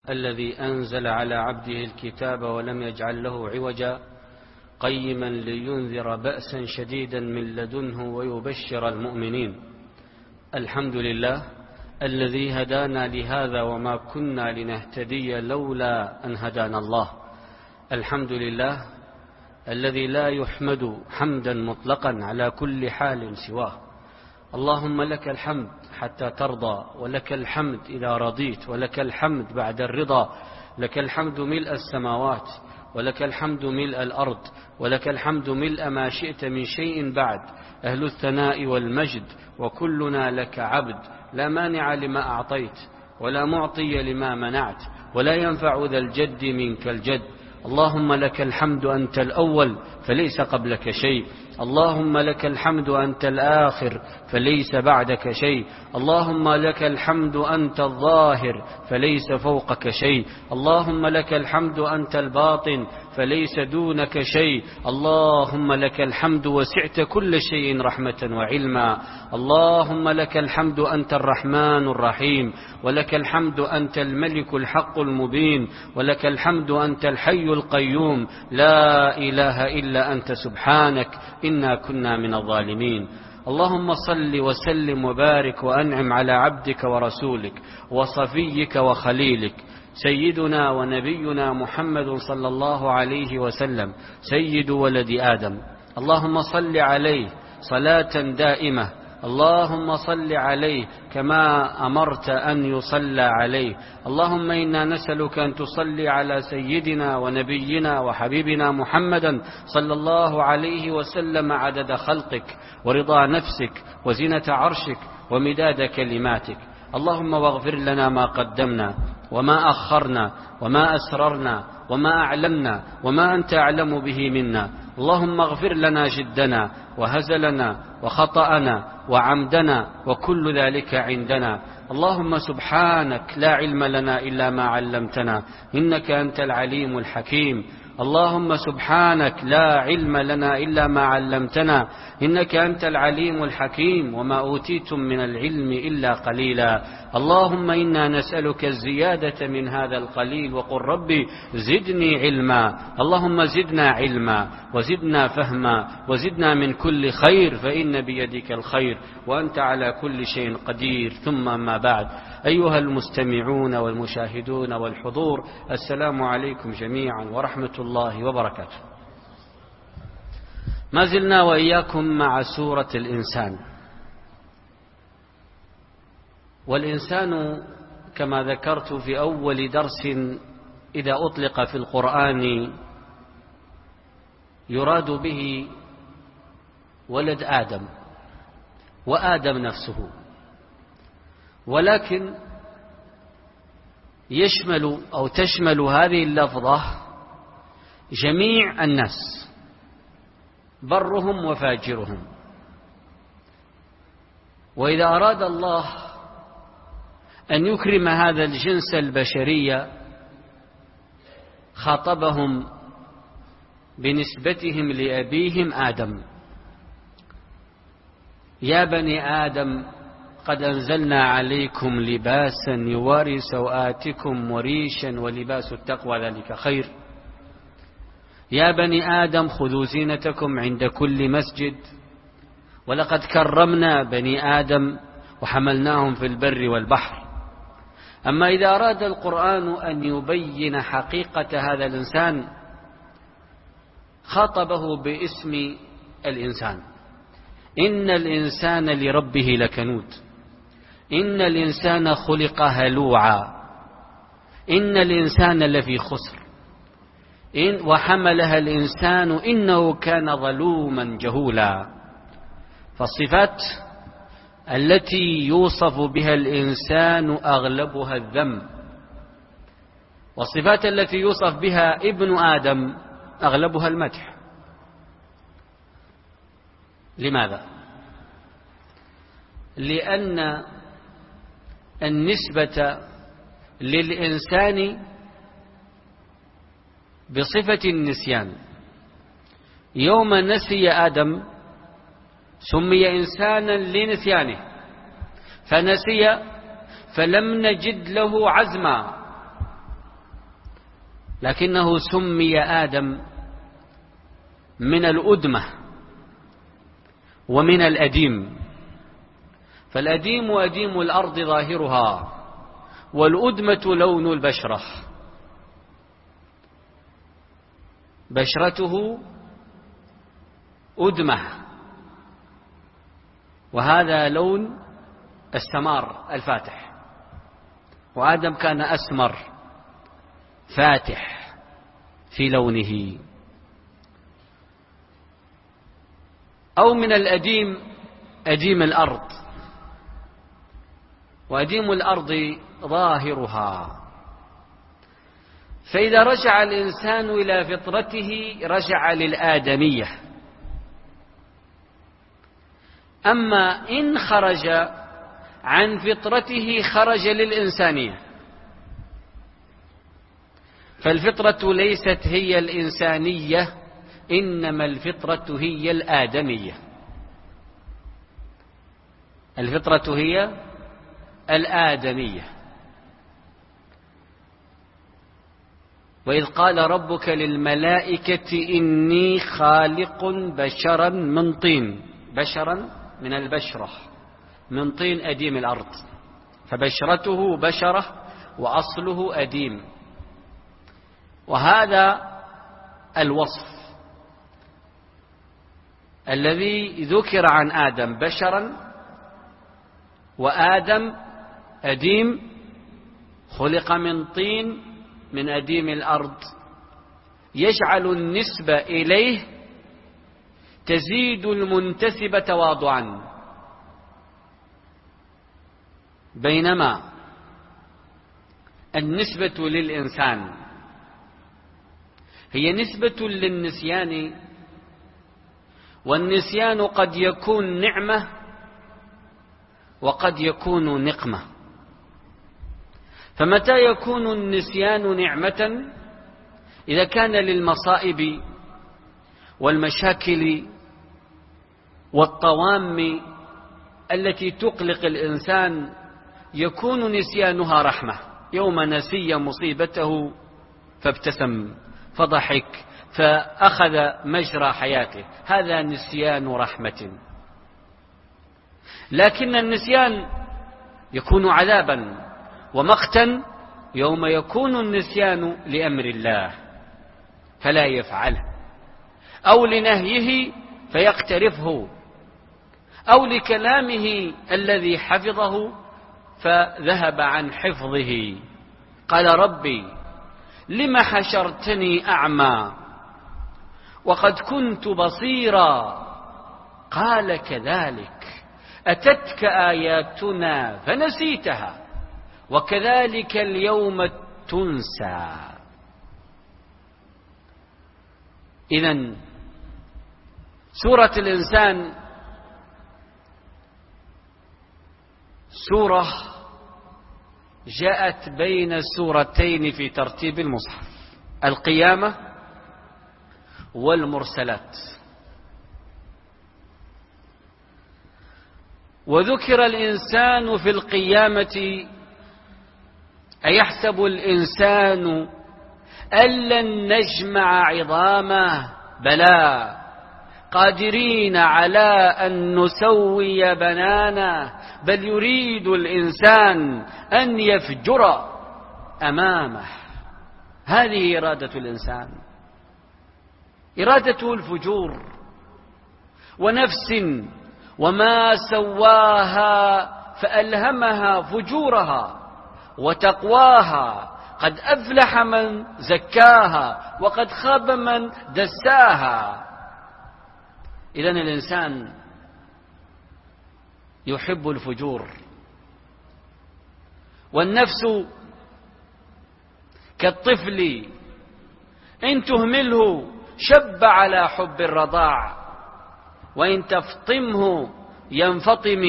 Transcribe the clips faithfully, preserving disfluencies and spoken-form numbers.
الذي أنزل على عبده الكتاب ولم يجعل له عوجا قيما لينذر بأسا شديدا من لدنه ويبشر المؤمنين. الحمد لله الذي هدانا لهذا وما كنا لنهتدي لولا أن هدانا الله. الحمد لله الذي لا يحمد حمدا مطلقا على كل حال سواه. اللهم لك الحمد حتى ترضى، ولك الحمد إذا رضيت، ولك الحمد بعد الرضا. لك الحمد ملء السماوات، ولك الحمد ملء الأرض، ولك الحمد ملء ما شئت من شيء بعد. أهل الثناء والمجد، وكلنا لك عبد. لا مانع لما أعطيت، ولا معطي لما منعت، ولا ينفع ذا الجد منك الجد. اللهم لك الحمد أنت الأول فليس قبلك شيء، اللهم لك الحمد أنت الآخر فليس بعدك شيء، اللهم لك الحمد أنت الظاهر فليس فوقك شيء، اللهم لك الحمد أنت الباطن فليس دونك شيء، اللهم لك الحمد وسعت كل شيء رحمة وعلما، اللهم لك الحمد أنت الرحمن الرحيم، ولك الحمد أنت الملك الحق المبين، ولك الحمد أنت الحي القيوم، لا إله إلا أنت سبحانك إنا كنا من الظالمين. اللهم صل وسلم وبارك وأنعم على عبدك ورسولك وصفيك وخليلك سيدنا ونبينا محمد صلى الله عليه وسلم، سيد ولد آدم. اللهم صل عليه صلاة دائمة، اللهم صل عليه كما أمرت أن يصلى عليه. اللهم إنا نسألك أن تصلي على سيدنا ونبينا وحبيبنا محمدا صلى الله عليه وسلم عدد خلقك ورضا نفسك وزنة عرشك ومداد كلماتك. اللهم واغفر لنا ما قدمنا وما أخرنا وما أسررنا وما أعلمنا وما أنت أعلم به منا. اللهم اغفر لنا جدنا وهزلنا وخطأنا وعمدنا وكل ذلك عندنا. اللهم سبحانك لا علم لنا إلا ما علمتنا إنك أنت العليم الحكيم. اللهم سبحانك لا علم لنا إلا ما علمتنا إنك أنت العليم الحكيم، وما أوتيتم من العلم إلا قليلا. اللهم إنا نسألك الزيادة من هذا القليل، وقل ربي زدني علما. اللهم زدنا علما وزدنا فهما وزدنا من كل خير، فإن بيدك الخير وأنت على كل شيء قدير. ثم ما بعد، أيها المستمعون والمشاهدون والحضور، السلام عليكم جميعا ورحمة الله وبركاته. ما زلنا وإياكم مع سورة الإنسان. والإنسان كما ذكرت في أول درس إذا أطلق في القرآن يراد به ولد آدم وآدم نفسه، ولكن يشمل أو تشمل هذه اللفظة جميع الناس برهم وفاجرهم. وإذا أراد الله أن يكرم هذا الجنس البشري خاطبهم بنسبتهم لأبيهم آدم: يا بني آدم قد أنزلنا عليكم لباسا يواري سوآتكم وريشا ولباس التقوى ذلك خير. يا بني آدم خذوا زينتكم عند كل مسجد، ولقد كرمنا بني آدم وحملناهم في البر والبحر. أما إذا أراد القرآن أن يبين حقيقة هذا الإنسان خاطبه باسم الإنسان: إن الإنسان لربه لكنود، إن الإنسان خلق هلوعا، إن الإنسان لفي خسر، إن وحملها الإنسان إنه كان ظلوما جهولا. فالصفات التي يوصف بها الإنسان أغلبها الذم، والصفات التي يوصف بها ابن آدم أغلبها المدح. لماذا؟ لأن النسبة للإنسان بصفة النسيان. يوم نسي آدم سمي إنسانا لنسيانه، فنسي فلم نجد له عزما، لكنه سمي آدم من الأدمة ومن الأديم، فالأديم أديم الأرض ظاهرها، والأدمة لون البشرة، بشرته أدمة، وهذا لون السمار الفاتح، وآدم كان أسمر فاتح في لونه. أو من الأديم أديم الأرض، وأديم الأرض ظاهرها، فإذا رجع الإنسان إلى فطرته رجع للآدمية. أما إن خرج عن فطرته خرج للإنسانية، فالفطرة ليست هي الإنسانية، إنما الفطرة هي الآدمية. الفطرة هي الآدمية. وإذ قال ربك للملائكة إني خالق بشرا من طين، بشرا من البشرة، من طين أديم الأرض، فبشرته بشرة وأصله أديم. وهذا الوصف الذي ذكر عن آدم بشرا وآدم أديم، خلق من طين من أديم الأرض، يجعل النسبة إليه تزيد المنتسب تواضعا، بينما النسبة للإنسان هي نسبة للنسيان، والنسيان قد يكون نعمة وقد يكون نقمة. فمتى يكون النسيان نعمة؟ إذا كان للمصائب والمشاكل والطوام التي تقلق الإنسان يكون نسيانها رحمة. يوم نسي مصيبته فابتسم فضحك فأخذ مجرى حياته، هذا نسيان رحمة. لكن النسيان يكون عذابا ومقتا يوم يكون النسيان لأمر الله فلا يفعله، أو لنهيه فيقترفه، أو لكلامه الذي حفظه فذهب عن حفظه. قال ربي لم حشرتني أعمى وقد كنت بصيرا، قال كذلك أتتك آياتنا فنسيتها وكذلك اليوم تنسى. إذن سورة الإنسان سورة جاءت بين سورتين في ترتيب المصحف، القيامة والمرسلات. وذكر الإنسان في القيامة: أيحسب الإنسان أن لن نجمع عظامه بلى قادرين على أن نسوي بنانه بل يريد الإنسان أن يفجر أمامه. هذه إرادة الإنسان، إرادته الفجور. ونفس وما سواها فألهمها فجورها وتقواها قد أفلح من زكاها وقد خاب من دساها. إذن الإنسان يحب الفجور، والنفس كالطفل إن تهمله شب على حب الرضاع وإن تفطمه ينفطم.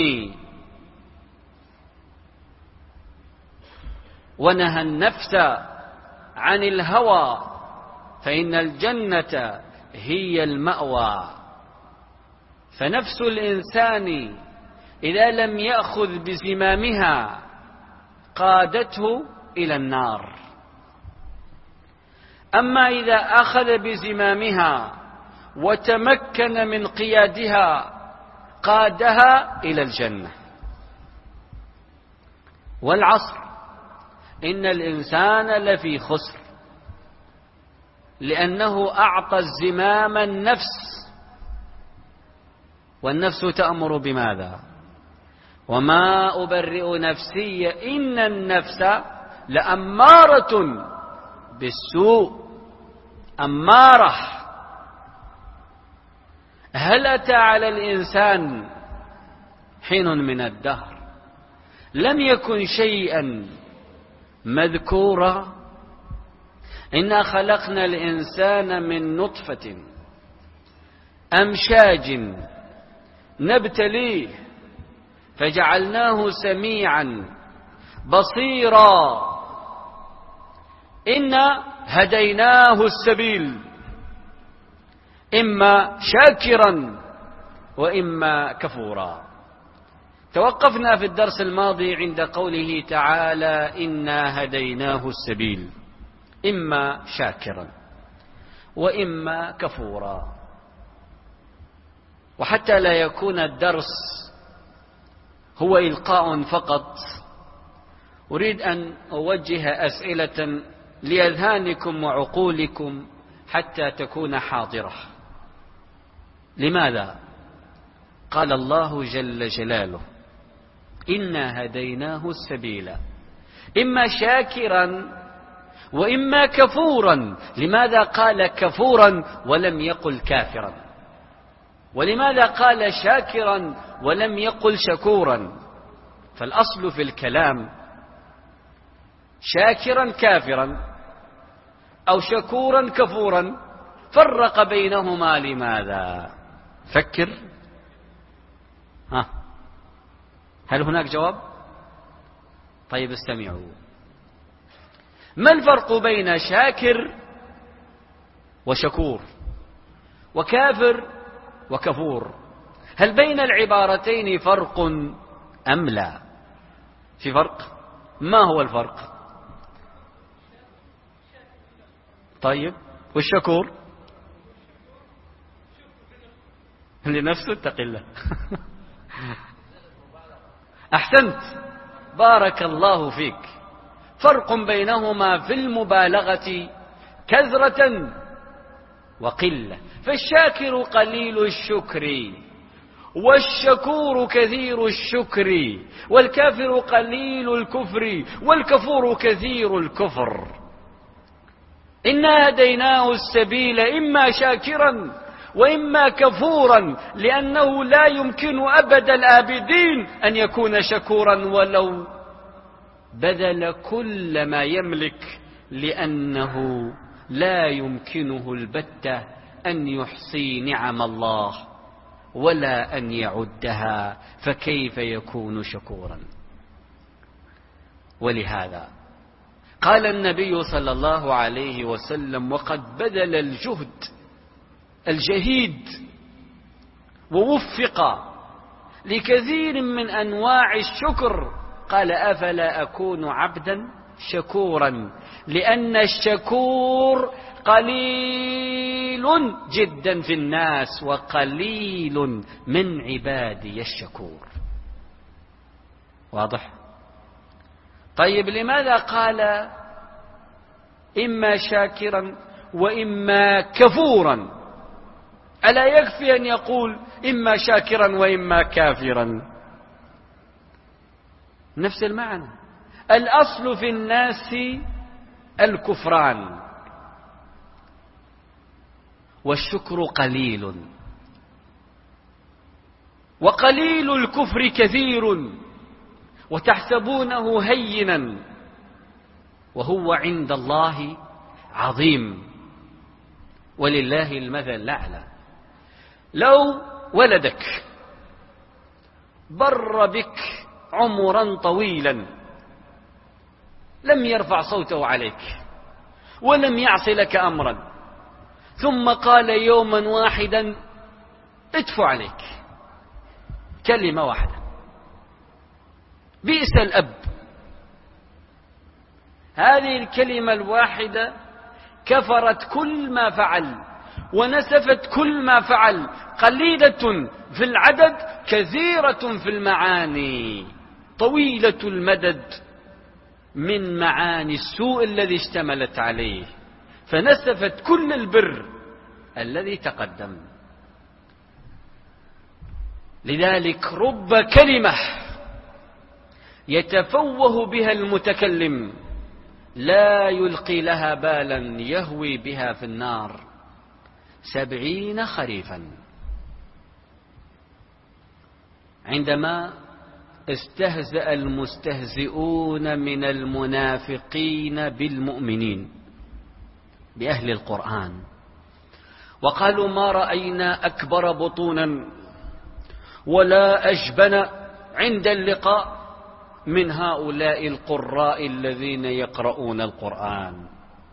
ونهى النفس عن الهوى فإن الجنة هي المأوى. فنفس الإنسان إذا لم يأخذ بزمامها قادته إلى النار. أما إذا أخذ بزمامها وتمكن من قيادها قادها إلى الجنة. والعصر إن الإنسان لفي خسر، لأنه أعطى الزمام النفس، والنفس تأمر بماذا؟ وما أبرئ نفسي إن النفس لأمارة بالسوء، أمارة. هل أتى على الإنسان حين من الدهر لم يكن شيئا مذكورا؟ إنا خلقنا الإنسان من نطفة أمشاج نبتليه فجعلناه سميعا بصيرا إنا هديناه السبيل إما شاكرا وإما كفورا. توقفنا في الدرس الماضي عند قوله تعالى إنا هديناه السبيل إما شاكرا وإما كفورا. وحتى لا يكون الدرس هو إلقاء فقط، أريد أن أوجه أسئلة لأذهانكم وعقولكم حتى تكون حاضرة. لماذا قال الله جل جلاله إنا هديناه السبيل إما شاكرا وإما كفورا؟ لماذا قال كفورا ولم يقل كافرا؟ ولماذا قال شاكرا ولم يقل شكورا؟ فالأصل في الكلام شاكرا كافرا أو شكورا كفورا، فرق بينهما لماذا؟ فكر. ها، هل هناك جواب؟ طيب استمعوا. ما الفرق بين شاكر وشكور وكافر وكفور؟ هل بين العبارتين فرق أم لا؟ في فرق. ما هو الفرق؟ طيب والشكور لنفسه اتق الله. أحسنت، بارك الله فيك. فرق بينهما في المبالغة كثرة وقلة، فالشاكر قليل الشكر والشكور كثير الشكر، والكافر قليل الكفر والكفور كثير الكفر. إنا هديناه السبيل إما شاكرا وإما كفورا، لأنه لا يمكن أبد الآبدين أن يكون شكورا ولو بذل كل ما يملك، لأنه لا يمكنه البتة أن يحصي نعم الله ولا أن يعدها، فكيف يكون شكورا؟ ولهذا قال النبي صلى الله عليه وسلم وقد بذل الجهد الجهيد ووفق لكثير من أنواع الشكر، قال أفلا أكون عبدا شكورا، لأن الشكور قليل جدا في الناس وقليل من عبادي الشكور. واضح؟ طيب لماذا قال إما شاكرا وإما كفورا؟ ألا يكفي أن يقول إما شاكرا وإما كافرا؟ نفس المعنى. الأصل في الناس الكفران، والشكر قليل، وقليل الكفر كثير، وتحسبونه هينا وهو عند الله عظيم. ولله المثل الأعلى. لو ولدك بر بك عمرا طويلا لم يرفع صوته عليك ولم يعص لك أمرا، ثم قال يوما واحدا ادفع عليك كلمة واحدة، بئس الأب. هذه الكلمة الواحدة كفرت كل ما فعل ونسفت كل ما فعل، قليلة في العدد كثيرة في المعاني، طويلة المدد من معاني السوء الذي اشتملت عليه، فنسفت كل البر الذي تقدم. لذلك رب كلمة يتفوه بها المتكلم لا يلقي لها بالا يهوي بها في النار سبعين خريفا. عندما استهزأ المستهزئون من المنافقين بالمؤمنين بأهل القرآن وقالوا ما رأينا أكبر بطونا ولا أجبن عند اللقاء من هؤلاء القراء الذين يقرؤون القرآن،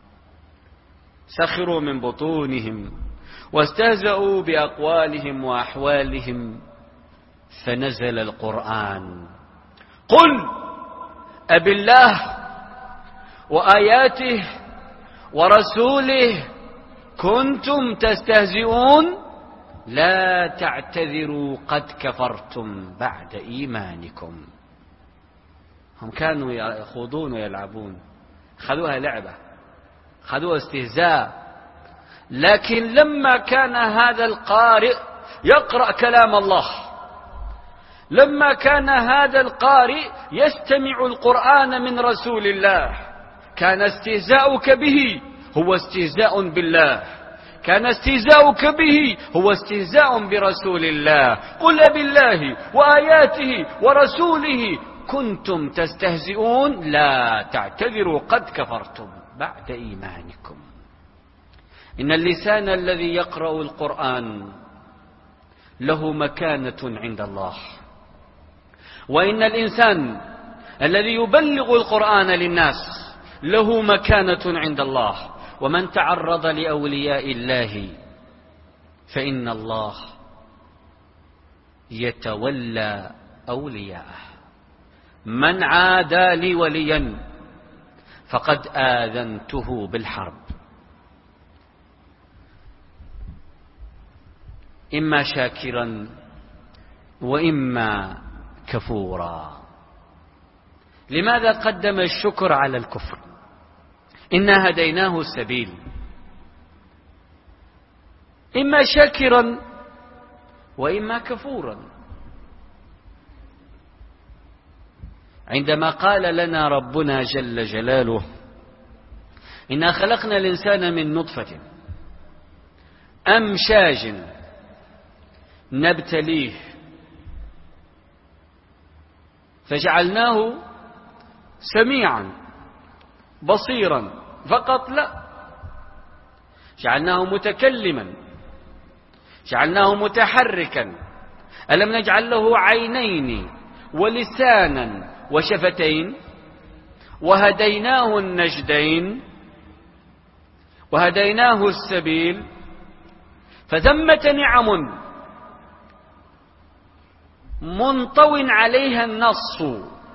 سخروا من بطونهم واستهزأوا بأقوالهم وأحوالهم، فنزل القرآن: قل أبالله وآياته ورسوله كنتم تستهزئون لا تعتذروا قد كفرتم بعد إيمانكم. هم كانوا يخوضون ويلعبون، خذوها لعبة، خذوها استهزاء، لكن لما كان هذا القارئ يقرأ كلام الله، لما كان هذا القارئ يستمع القرآن من رسول الله، كان استهزاؤك به هو استهزاء بالله، كان استهزاؤك به هو استهزاء برسول الله. قل بالله وآياته ورسوله كنتم تستهزئون لا تعتذروا قد كفرتم بعد إيمانكم. إن اللسان الذي يقرأ القرآن له مكانة عند الله، وإن الإنسان الذي يبلغ القرآن للناس له مكانة عند الله. ومن تعرض لأولياء الله فإن الله يتولى أولياءه. من عادى لي وليا فقد آذنته بالحرب. إما شاكرا وإما كفورا. لماذا قدم الشكر على الكفر؟ إنا هديناه السبيل، إما شاكرا وإما كفورا. عندما قال لنا ربنا جل جلاله إنا خلقنا الإنسان من نطفة أمشاج نبتليه فجعلناه سميعا بصيرا فقط؟ لا، جعلناه متكلما، جعلناه متحركا. ألم نجعل له عينين ولسانا وشفتين وهديناه النجدين وهديناه السبيل. فثمة نعم منطو عليها النص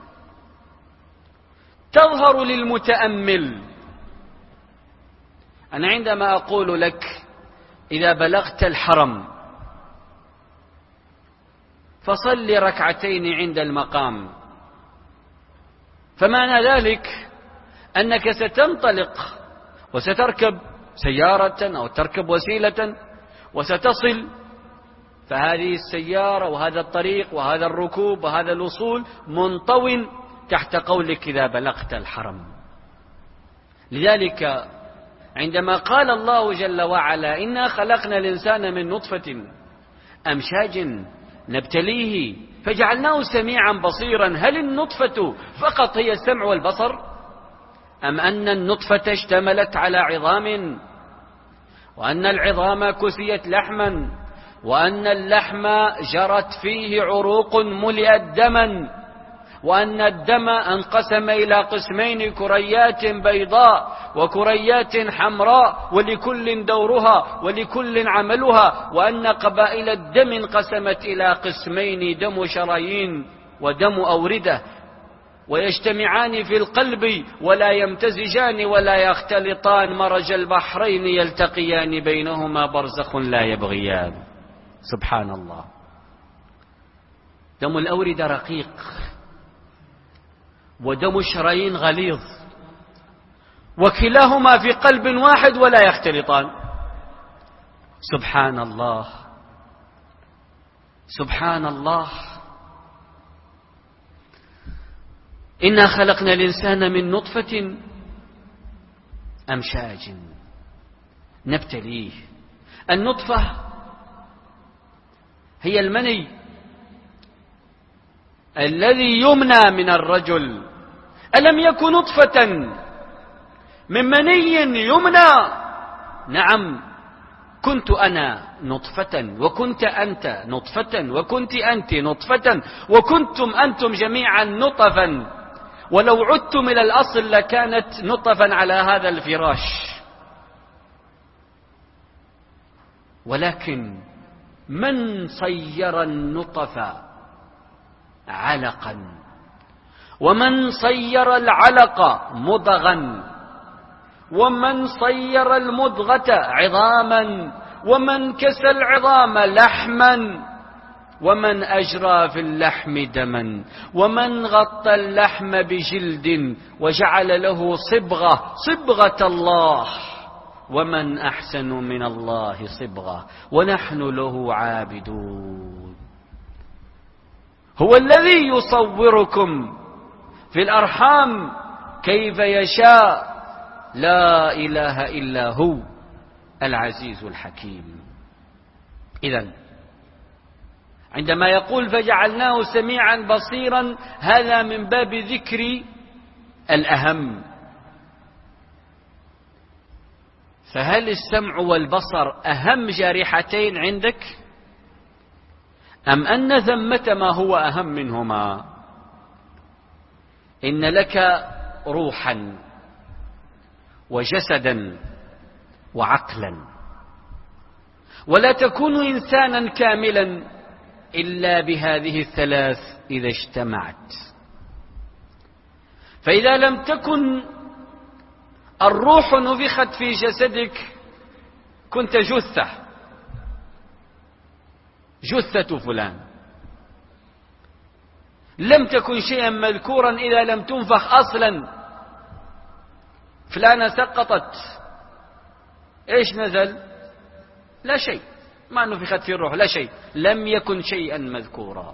تظهر للمتأمل. أنا عندما أقول لك إذا بلغت الحرم فصل ركعتين عند المقام، فمعنى ذلك أنك ستنطلق وستركب سيارة أو تركب وسيلة وستصل، فهذه السيارة وهذا الطريق وهذا الركوب وهذا الوصول منطو تحت قولك إذا بلغت الحرم. لذلك عندما قال الله جل وعلا إنا خلقنا الإنسان من نطفة أمشاج نبتليه فجعلناه سميعا بصيرا، هل النطفة فقط هي السمع والبصر؟ أم أن النطفة اشتملت على عظام، وأن العظام كسيت لحما، وأن اللحم جرت فيه عروق ملئت دما، وأن الدم انقسم إلى قسمين كريات بيضاء وكريات حمراء ولكل دورها ولكل عملها، وأن قبائل الدم انقسمت إلى قسمين دم شرايين ودم أوردة. ويجتمعان في القلب ولا يمتزجان ولا يختلطان، مرج البحرين يلتقيان بينهما برزخ لا يبغيان. سبحان الله. دم الأوردة رقيق ودم الشرايين غليظ، وكلاهما في قلب واحد ولا يختلطان. سبحان الله سبحان الله. إنا خلقنا الإنسان من نطفة أمشاج نبتليه. النطفة هي المني الذي يمنى من الرجل. ألم يكن نطفة من مني يمنى؟ نعم، كنت أنا نطفة وكنت أنت نطفة وكنت أنت نطفة وكنتم أنتم جميعا نطفا، ولو عدتم إلى الأصل لكانت نطفا على هذا الفراش. ولكن من صير النطفة علقا، ومن صير العلق مضغا، ومن صير المضغة عظاما، ومن كسى العظام لحما، ومن أجرى في اللحم دما، ومن غطى اللحم بجلد وجعل له صبغة صبغة الله، ومن أحسن من الله صبغة ونحن له عابدون. هو الذي يصوركم في الأرحام كيف يشاء، لا إله إلا هو العزيز الحكيم. إذن عندما يقول فجعلناه سميعا بصيرا، هذا من باب ذكر الأهم. فهل السمع والبصر أهم جارحتين عندك، أم أن ثمة ما هو أهم منهما؟ إن لك روحا وجسدا وعقلا، ولا تكون إنسانا كاملا إلا بهذه الثلاث إذا اجتمعت. فإذا لم تكن الروح نفخت في جسدك كنت جثة، جثة فلان. لم تكن شيئا مذكورا إذا لم تنفخ أصلا. فلانة سقطت، إيش نزل؟ لا شيء، ما نفخت في الروح، لا شيء، لم يكن شيئا مذكورا.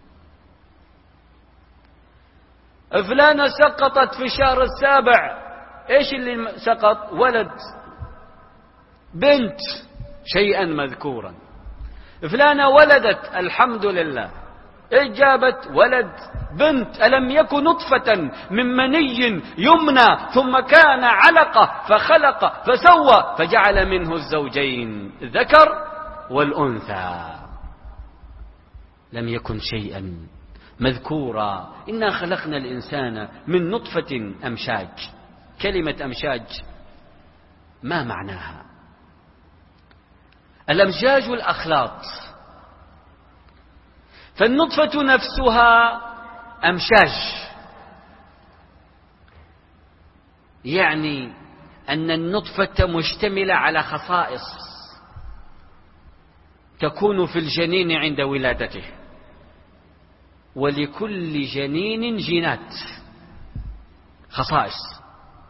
فلانة سقطت في الشهر السابع، إيش اللي سقط؟ ولد، بنت، شيئا مذكورا. فلانة ولدت، الحمد لله، إيش جابت؟ ولد، بنت. ألم يكن نطفة من مني يمنى ثم كان علقة فخلق فسوى فجعل منه الزوجين الذكر والأنثى. لم يكن شيئا مذكورا. إنا خلقنا الإنسان من نطفة أمشاج. كلمة أمشاج ما معناها؟ الأمشاج الأخلاط. فالنطفة نفسها أمشاج، يعني أن النطفة مشتملة على خصائص تكون في الجنين عند ولادته، ولكل جنين جينات، خصائص.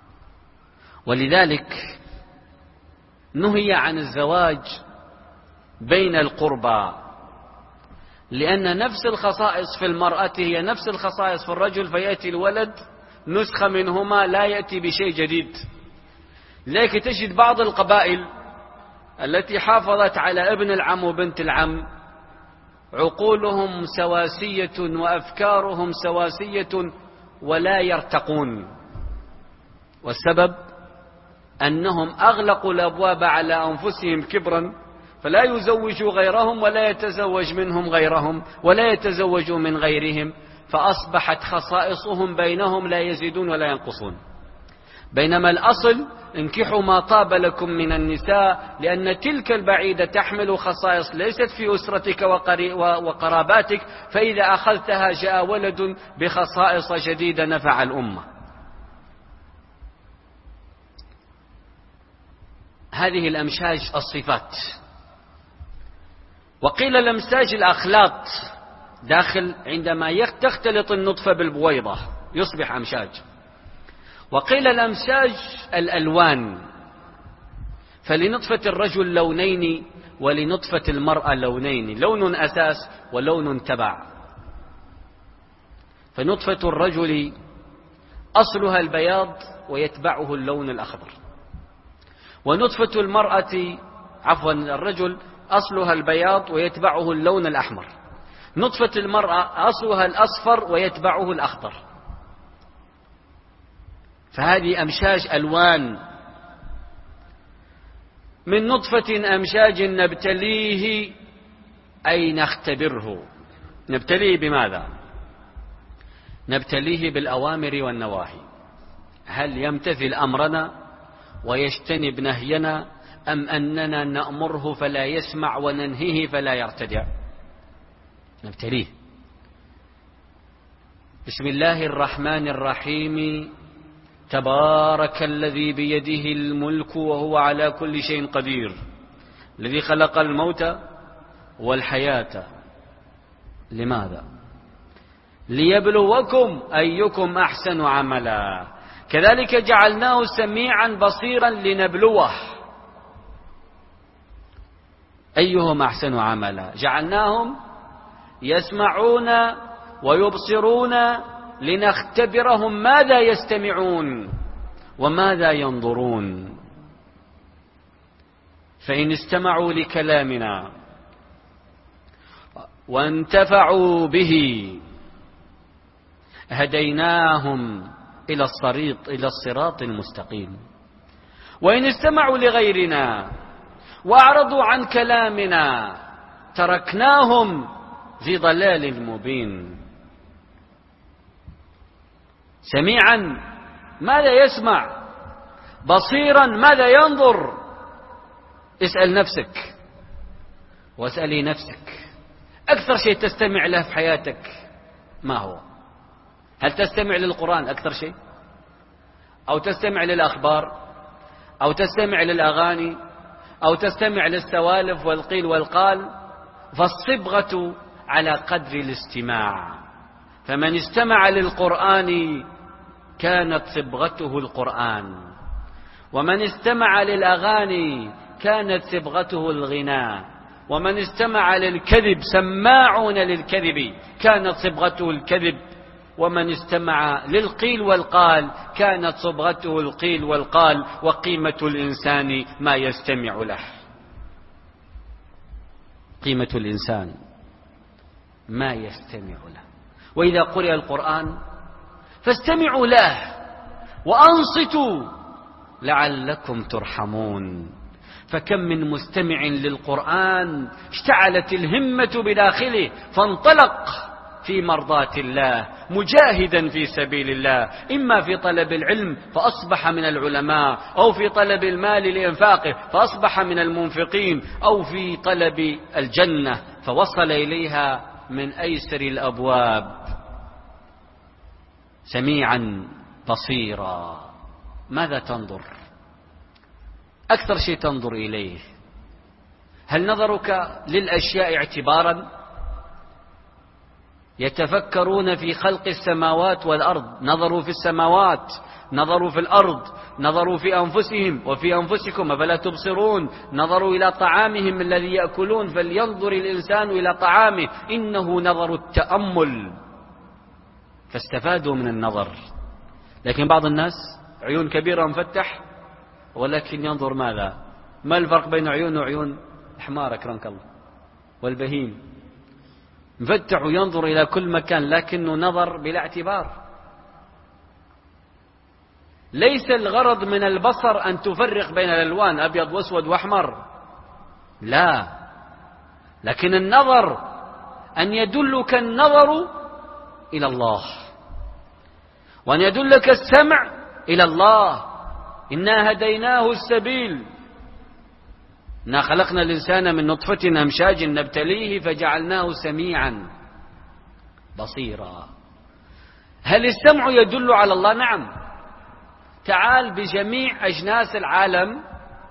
ولذلك نهي عن الزواج بين القربى، لأن نفس الخصائص في المرأة هي نفس الخصائص في الرجل، فيأتي الولد نسخة منهما لا يأتي بشيء جديد. لذلك تجد بعض القبائل التي حافظت على ابن العم وبنت العم عقولهم سواسية وأفكارهم سواسية ولا يرتقون، والسبب أنهم أغلقوا الأبواب على أنفسهم كبرا، فلا يزوجوا غيرهم ولا يتزوج منهم غيرهم ولا يتزوجوا من غيرهم، فأصبحت خصائصهم بينهم لا يزيدون ولا ينقصون. بينما الأصل انكحوا ما طاب لكم من النساء، لأن تلك البعيدة تحمل خصائص ليست في أسرتك وقراباتك، فإذا أخذتها جاء ولد بخصائص جديدة نفع الأمة. هذه الأمشاج الصفات. وقيل الأمشاج الأخلاط، داخل عندما تختلط النطفة بالبويضة يصبح أمشاج. وقيل الأمشاج الألوان، فلنطفة الرجل لونين ولنطفة المرأة لونين، لون أساس ولون تبع. فنطفة الرجل أصلها البياض ويتبعه اللون الأخضر، ونطفة المرأة عفوا الرجل أصلها البياض ويتبعه اللون الأحمر، نطفة المرأة أصلها الأصفر ويتبعه الأخضر. فهذه أمشاج ألوان. من نطفة أمشاج نبتليه أي نختبره. نبتليه بماذا؟ نبتليه بالأوامر والنواهي، هل يمتثل أمرنا ويجتنب نهينا، أم أننا نأمره فلا يسمع وننهيه فلا يرتدع؟ نبتليه. بسم الله الرحمن الرحيم، تبارك الذي بيده الملك وهو على كل شيء قدير، الذي خلق الموت والحياة. لماذا؟ ليبلوكم أيكم أحسن عملا، كذلك جعلناه سميعا بصيرا لنبلوه أيهم أحسن عملا. جعلناهم يسمعون ويبصرون لنختبرهم ماذا يستمعون وماذا ينظرون. فإن استمعوا لكلامنا وانتفعوا به هديناهم إلى الصراط إلى الصراط المستقيم، وإن استمعوا لغيرنا وأعرضوا عن كلامنا تركناهم في ضلال مبين. سميعا ماذا يسمع، بصيرا ماذا ينظر. اسأل نفسك واسألي نفسك، أكثر شيء تستمع له في حياتك ما هو؟ هل تستمع للقرآن أكثر شيء، أو تستمع للأخبار، أو تستمع للأغاني، أو تستمع للسوالف والقيل والقال؟ فالصبغة على قدر الاستماع، فمن استمع للقرآن كانت صبغته القرآن، ومن استمع للأغاني كانت صبغته الغناء، ومن استمع للكذب سماعون للكذب كانت صبغته الكذب، ومن استمع للقيل والقال كانت صبغته القيل والقال. وقيمة الإنسان ما يستمع له، قيمة الإنسان ما يستمع له. وإذا قرئ القرآن فاستمعوا له وأنصتوا لعلكم ترحمون. فكم من مستمع للقرآن اشتعلت الهمة بداخله فانطلق في مرضاة الله مجاهدا في سبيل الله، إما في طلب العلم فأصبح من العلماء، أو في طلب المال لإنفاقه فأصبح من المنفقين، أو في طلب الجنة فوصل إليها من أيسر الأبواب. سميعا بصيرا، ماذا تنظر؟ أكثر شيء تنظر إليه، هل نظرك للأشياء اعتبارا؟ يتفكرون في خلق السماوات والأرض، نظروا في السماوات، نظروا في الأرض، نظروا في أنفسهم وفي أنفسكم أفلا تبصرون، نظروا إلى طعامهم الذي يأكلون، فلينظر الإنسان إلى طعامه إنه نظر التأمل، فاستفادوا من النظر. لكن بعض الناس عيون كبيرة مفتح، ولكن ينظر ماذا؟ ما الفرق بين عيون وعيون حمار أكرمك الله والبهيم؟ مفتح وينظر إلى كل مكان، لكنه نظر بلا اعتبار. ليس الغرض من البصر أن تفرق بين الألوان أبيض وأسود وأحمر، لا، لكن النظر أن يدلك النظر إلى الله، وأن يدلك السمع إلى الله، إنا هديناه السبيل إنا خلقنا الإنسان من نطفة أمشاج نبتليه فجعلناه سميعا بصيرا. هل السمع يدل على الله؟ نعم. تعال بجميع أجناس العالم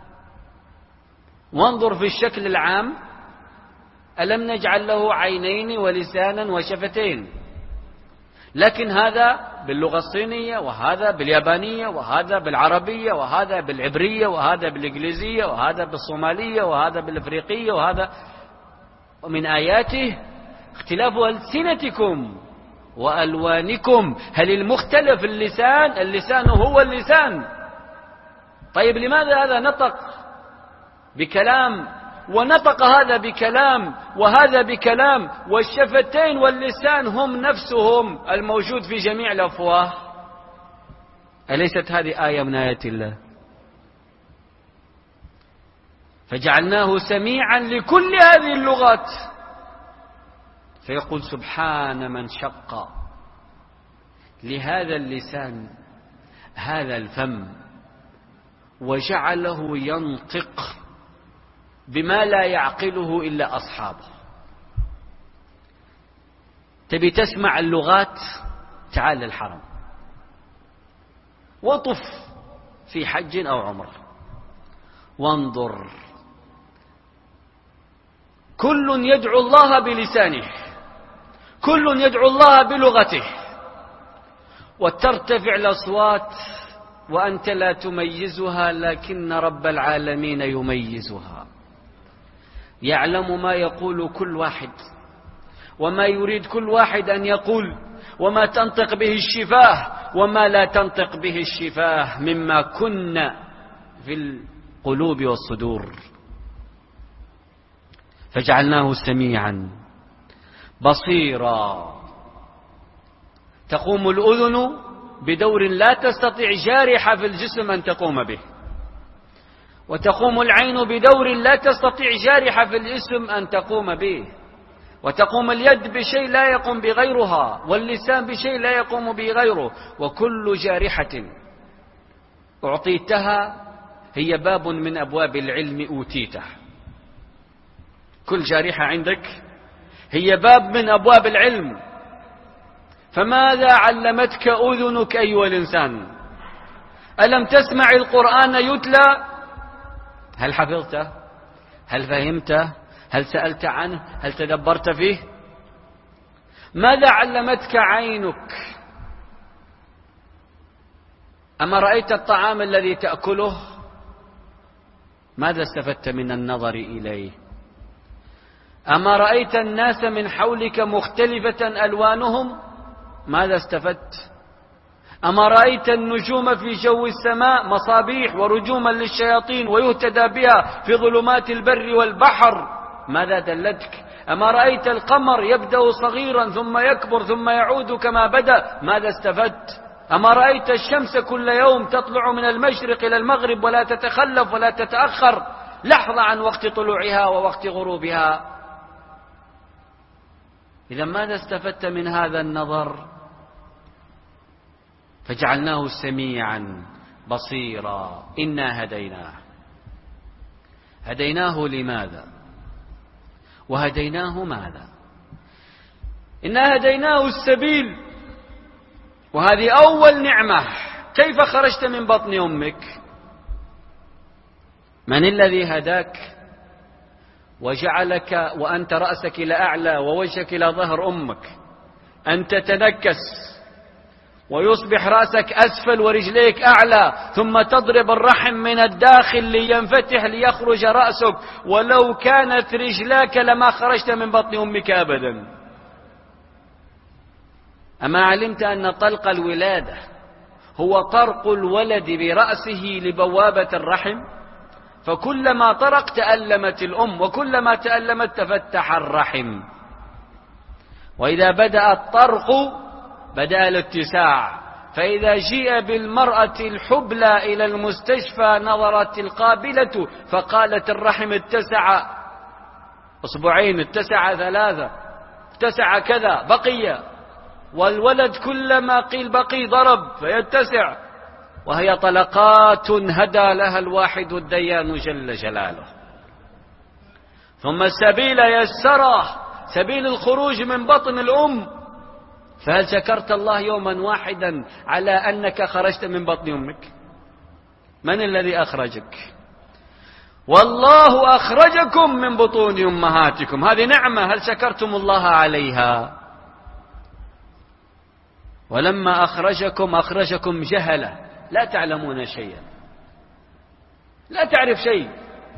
وانظر في الشكل العام، ألم نجعل له عينين ولسانا وشفتين؟ لكن هذا باللغة الصينية، وهذا باليابانية، وهذا بالعربية، وهذا بالعبرية، وهذا بالإنجليزية، وهذا بالصومالية، وهذا بالإفريقية، وهذا. ومن آياته اختلاف ألسنتكم وألوانكم. هل المختلف اللسان؟ اللسان هو اللسان. طيب لماذا هذا نطق بكلام ونطق هذا بكلام وهذا بكلام، والشفتين واللسان هم نفسهم الموجود في جميع الأفواه؟ أليست هذه آية من آيات الله؟ فجعلناه سميعا لكل هذه اللغات. فيقول سبحان من شق لهذا اللسان هذا الفم وجعله ينطق بما لا يعقله إلا أصحابه. تبي تسمع اللغات؟ تعال للحرم وطف في حج أو عمرة وانظر، كل يدعو الله بلسانه، كل يدعو الله بلغته، وترتفع الأصوات وأنت لا تميزها، لكن رب العالمين يميزها، يعلم ما يقول كل واحد وما يريد كل واحد أن يقول، وما تنطق به الشفاه وما لا تنطق به الشفاه مما كنا في القلوب والصدور. فجعلناه سميعا بصيرا. تقوم الأذن بدور لا تستطيع جارحة في الجسم أن تقوم به، وتقوم العين بدور لا تستطيع جارحة في الجسم أن تقوم به، وتقوم اليد بشيء لا يقوم بغيرها، واللسان بشيء لا يقوم به غيره. وكل جارحة أعطيتها هي باب من أبواب العلم أوتيته. كل جارحة عندك هي باب من أبواب العلم. فماذا علمتك أذنك أيها الإنسان؟ ألم تسمع القرآن يتلى؟ هل حفظته؟ هل فهمته؟ هل سألت عنه؟ هل تدبرت فيه؟ ماذا علمتك عينك؟ أما رأيت الطعام الذي تأكله؟ ماذا استفدت من النظر إليه؟ أما رأيت الناس من حولك مختلفة ألوانهم؟ ماذا استفدت؟ أما رأيت النجوم في جو السماء مصابيح ورجوما للشياطين ويهتدى بها في ظلمات البر والبحر؟ ماذا دلتك؟ أما رأيت القمر يبدأ صغيرا ثم يكبر ثم يعود كما بدأ؟ ماذا استفدت؟ أما رأيت الشمس كل يوم تطلع من المشرق إلى المغرب ولا تتخلف ولا تتأخر لحظة عن وقت طلوعها ووقت غروبها؟ إذا ماذا استفدت من هذا النظر؟ فجعلناه سميعا بصيرا. إنا هديناه. هديناه لماذا؟ وهديناه ماذا؟ إنا هديناه السبيل، وهذه أول نعمة. كيف خرجت من بطن أمك؟ من الذي هداك وجعلك وأنت رأسك إلى أعلى ووجهك إلى ظهر أمك أن تتنكس ويصبح رأسك أسفل ورجليك أعلى، ثم تضرب الرحم من الداخل لينفتح ليخرج رأسك؟ ولو كانت رجلاك لما خرجت من بطن أمك أبدا. أما علمت أن طلق الولادة هو طرق الولد برأسه لبوابة الرحم؟ فكلما طرق تألمت الأم، وكلما تألمت تفتح الرحم. وإذا بدأ الطرق بدأ الاتساع. فإذا جيء بالمرأة الحبلى إلى المستشفى نظرت القابلة فقالت الرحم اتسع أسبوعين، اتسع ثلاثة، اتسع كذا بقي. والولد كلما قيل بقي ضرب فيتسع، وهي طلقات هدى لها الواحد الديان جل جلاله. ثم السبيل يسره، سبيل الخروج من بطن الأم. فهل شكرت الله يوما واحدا على أنك خرجت من بطن أمك؟ من الذي أخرجك؟ والله أخرجكم من بطون أمهاتكم، هذه نعمة، هل شكرتم الله عليها؟ ولما أخرجكم أخرجكم جهلة لا تعلمون شيئا، لا تعرف شيء،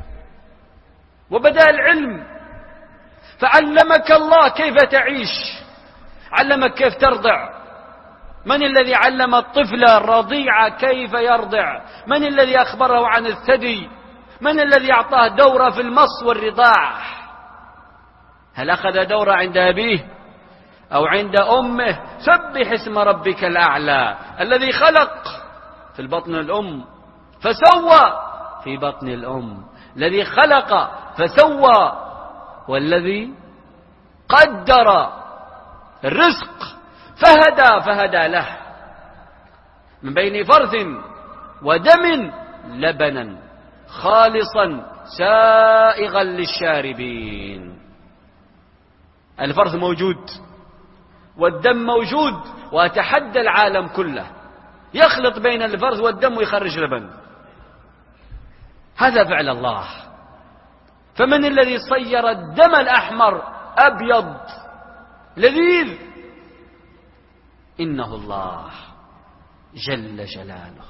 وبدأ العلم، فعلمك الله كيف تعيش، علمك كيف ترضع. من الذي علم الطفل الرضيع كيف يرضع؟ من الذي أخبره عن الثدي؟ من الذي أعطاه دورة في المص والرضاع؟ هل أخذ دورة عند أبيه أو عند أمه؟ سبح اسم ربك الأعلى الذي خلق في البطن الأم فسوى في بطن الأم، الذي خلق فسوى، والذي قدر الرزق فهدى فهدى له، من بين فرث ودم لبنا خالصا سائغا للشاربين. الفرث موجود والدم موجود، وأتحدى العالم كله يخلط بين الفرث والدم ويخرج لبن. هذا فعل الله. فمن الذي صير الدم الأحمر أبيض لذيذ؟ إنه الله جل جلاله.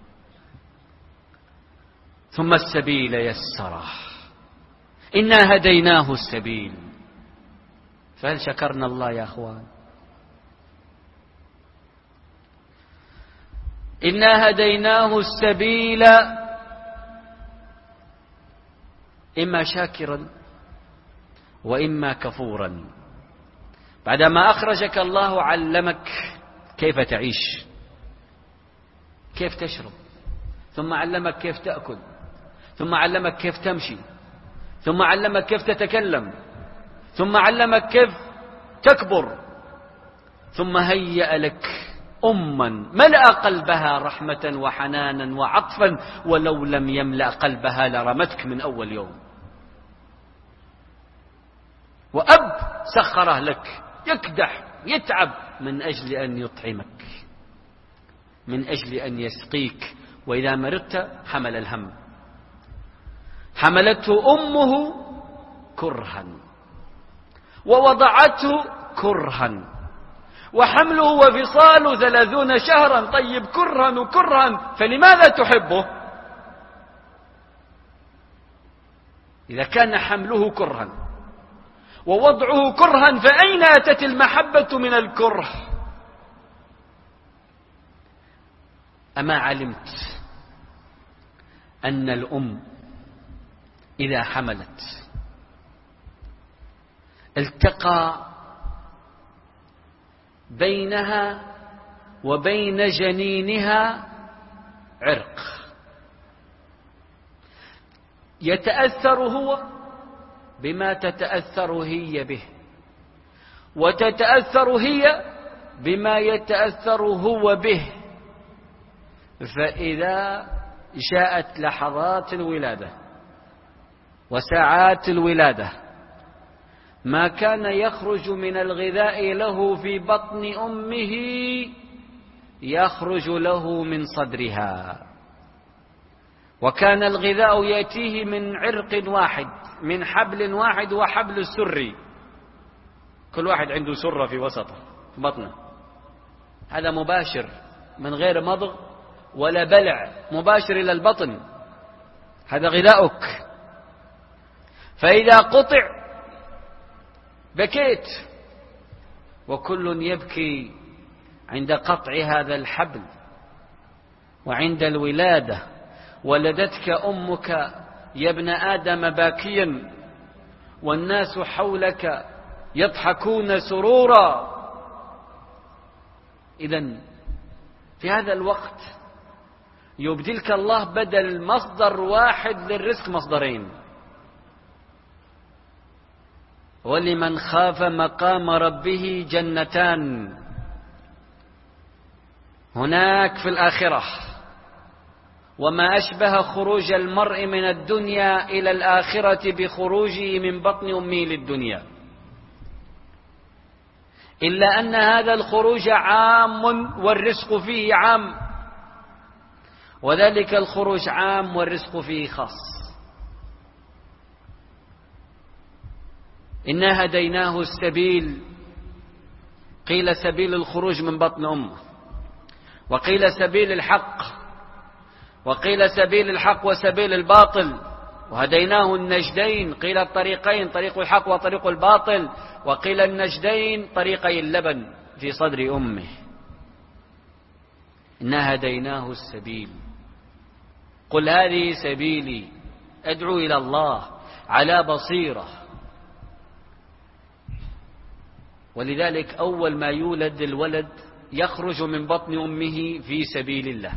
ثم السبيل يسره، إنا هديناه السبيل. فهل شكرنا الله يا أخوان؟ إنا هديناه السبيل، إما شاكرا وإما كفورا. بعدما أخرجك الله علمك كيف تعيش، كيف تشرب، ثم علمك كيف تأكل، ثم علمك كيف تمشي، ثم علمك كيف تتكلم، ثم علمك كيف تكبر، ثم هيأ لك أما ملأ قلبها رحمة وحنانا وعطفا، ولو لم يملأ قلبها لرمتك من أول يوم. وأب سخره لك يكدح يتعب من أجل أن يطعمك، من أجل أن يسقيك، وإذا مرضت حمل الهم. حملته أمه كرها ووضعته كرها، وحمله وفصاله ثلاثون شهرا. طيب كرها وكرها، فلماذا تحبه إذا كان حمله كرها ووضعه كرها؟ فأين أتت المحبة من الكره؟ أما علمت أن الأم إذا حملت التقى بينها وبين جنينها عرق، يتأثر هو بما تتأثر هي به، وتتأثر هي بما يتأثر هو به. فإذا جاءت لحظات الولادة وساعات الولادة، ما كان يخرج من الغذاء له في بطن أمه يخرج له من صدرها، وكان الغذاء يأتيه من عرق واحد، من حبل واحد، وحبل السري، كل واحد عنده سرة في وسطه في بطنه، هذا مباشر من غير مضغ ولا بلع، مباشر إلى البطن، هذا غذاؤك. فإذا قطع بكيت، وكل يبكي عند قطع هذا الحبل. وعند الولادة ولدتك أمك يا ابن آدم باكيا، والناس حولك يضحكون سرورا. إذن في هذا الوقت يبدلك الله بدل مصدر واحد للرزق مصدرين. ولمن خاف مقام ربه جنتان، هناك في الآخرة وما أشبه خروج المرء من الدنيا إلى الآخرة بخروجه من بطن أمه للدنيا، إلا أن هذا الخروج عام والرزق فيه عام، وذلك الخروج عام والرزق فيه خاص. إنا هديناه السبيل، قيل سبيل الخروج من بطن أمه، وقيل سبيل الحق، وقيل سبيل الحق وسبيل الباطل، وهديناه النجدين، قيل الطريقين، طريق الحق وطريق الباطل، وقيل النجدين طريقي اللبن في صدر أمه. إنا هديناه السبيل، قل هذه سبيلي أدعو إلى الله على بصيرة. ولذلك أول ما يولد الولد يخرج من بطن أمه في سبيل الله،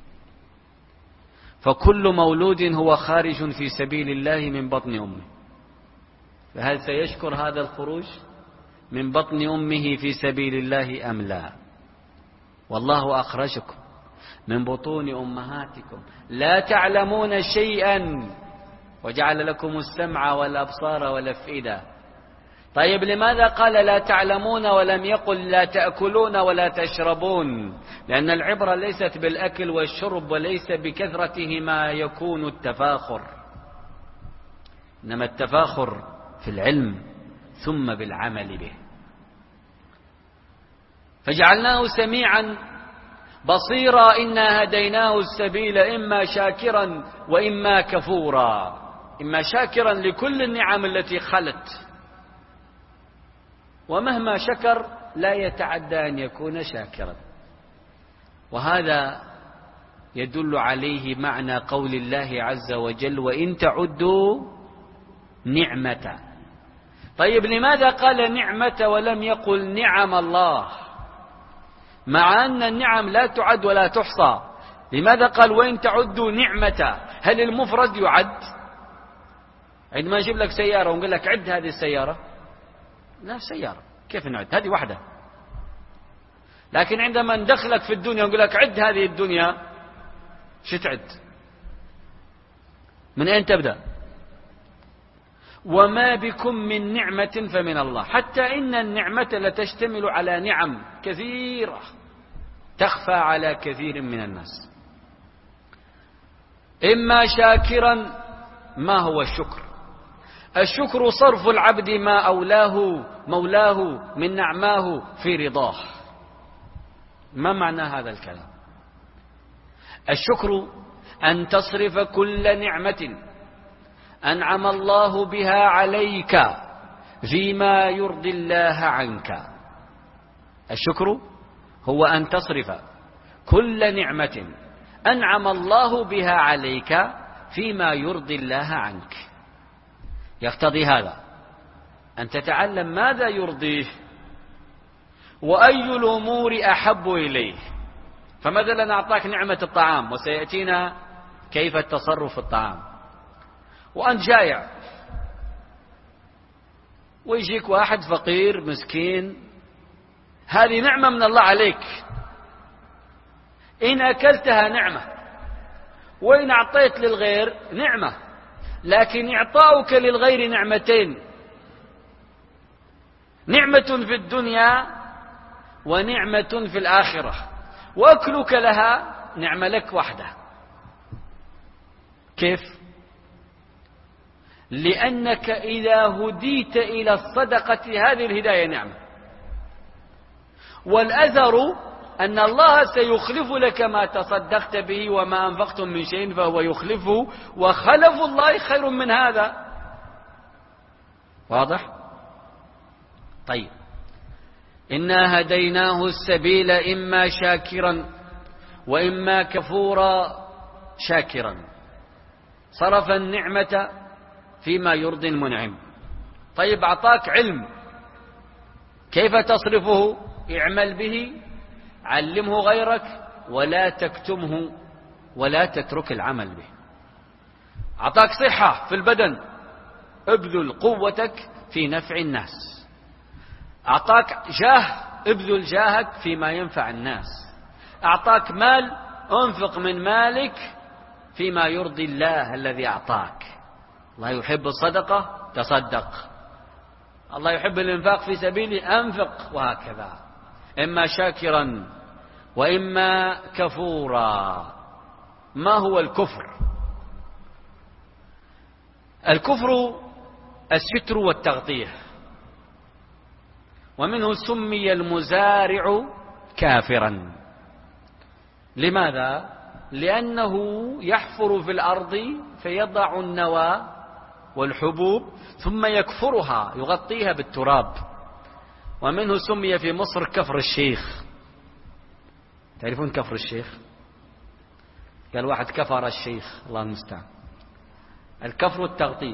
فكل مولود هو خارج في سبيل الله من بطن أمه. فهل سيشكر هذا الخروج من بطن أمه في سبيل الله أم لا؟ والله أخرجكم من بطون أمهاتكم لا تعلمون شيئا وجعل لكم السمع والأبصار والأفئدة. طيب لماذا قال لا تعلمون ولم يقل لا تأكلون ولا تشربون؟ لأن العبرة ليست بالأكل والشرب وليس بكثرته ما يكون التفاخر، إنما التفاخر في العلم ثم بالعمل به. فجعلناه سميعا بصيرا إنا هديناه السبيل إما شاكرا وإما كفورا، إما شاكرا لكل النعم التي خلت، ومهما شكر لا يتعدى أن يكون شاكرا. وهذا يدل عليه معنى قول الله عز وجل وإن تعدوا نعمة. طيب لماذا قال نعمة ولم يقل نعم الله، مع أن النعم لا تعد ولا تحصى؟ لماذا قال وإن تعدوا نعمة؟ هل المفرد يعد؟ عندما نجيب لك سيارة ونقول لك عد هذه السيارة، لا سيارة كيف نعد؟ هذه واحدة. لكن عندما ندخلك في الدنيا ونقول لك عد هذه الدنيا، شو تعد؟ من أين تبدأ؟ وما بكم من نعمة فمن الله. حتى إن النعمة لتشتمل على نعم كثيرة تخفى على كثير من الناس. إما شاكرا، ما هو الشكر؟ الشكر صرف العبد ما أولاه مولاه من نعماه في رضاه. ما معنى هذا الكلام؟ الشكر أن تصرف كل نعمة أنعم الله بها عليك فيما يرضي الله عنك. الشكر هو أن تصرف كل نعمة أنعم الله بها عليك فيما يرضي الله عنك. يقتضي هذا أن تتعلم ماذا يرضيه وأي الأمور أحب إليه. فمثلا أعطاك نعمة الطعام، وسيأتينا كيف التصرف في الطعام، وأنت جائع ويجيك واحد فقير مسكين، هذه نعمة من الله عليك، إن أكلتها نعمة، وإن أعطيت للغير نعمة. لكن إعطاؤك للغير نعمتين، نعمة في الدنيا ونعمة في الآخرة، وأكلك لها نعمة لك وحده. كيف؟ لأنك إذا هديت إلى الصدقة هذه الهداية نعمة، والأثر أن الله سيخلف لك ما تصدقت به، وما أنفقتم من شيء فهو يخلفه، وخلف الله خير من هذا. واضح؟ طيب، إنا هديناه السبيل إما شاكرا وإما كفورا. شاكرا صرف النعمة فيما يرضي المنعم. طيب أعطاك علم، كيف تصرفه؟ اعمل به، علمه غيرك، ولا تكتمه ولا تترك العمل به. أعطاك صحة في البدن، ابذل قوتك في نفع الناس. أعطاك جاه، ابذل جاهك فيما ينفع الناس. أعطاك مال، انفق من مالك فيما يرضي الله الذي أعطاك. الله يحب الصدقة، تصدق. الله يحب الإنفاق في سبيله، أنفق. وهكذا، إما شاكرا وإما كفورا. ما هو الكفر؟ الكفر الستر والتغطية، ومنه سمي المزارع كافرا. لماذا؟ لأنه يحفر في الأرض فيضع النوى والحبوب ثم يكفرها، يغطيها بالتراب. ومنه سمي في مصر كفر الشيخ. تعرفون كفر الشيخ؟ قال واحد كفر الشيخ، الله المستعان. الكفر التغطية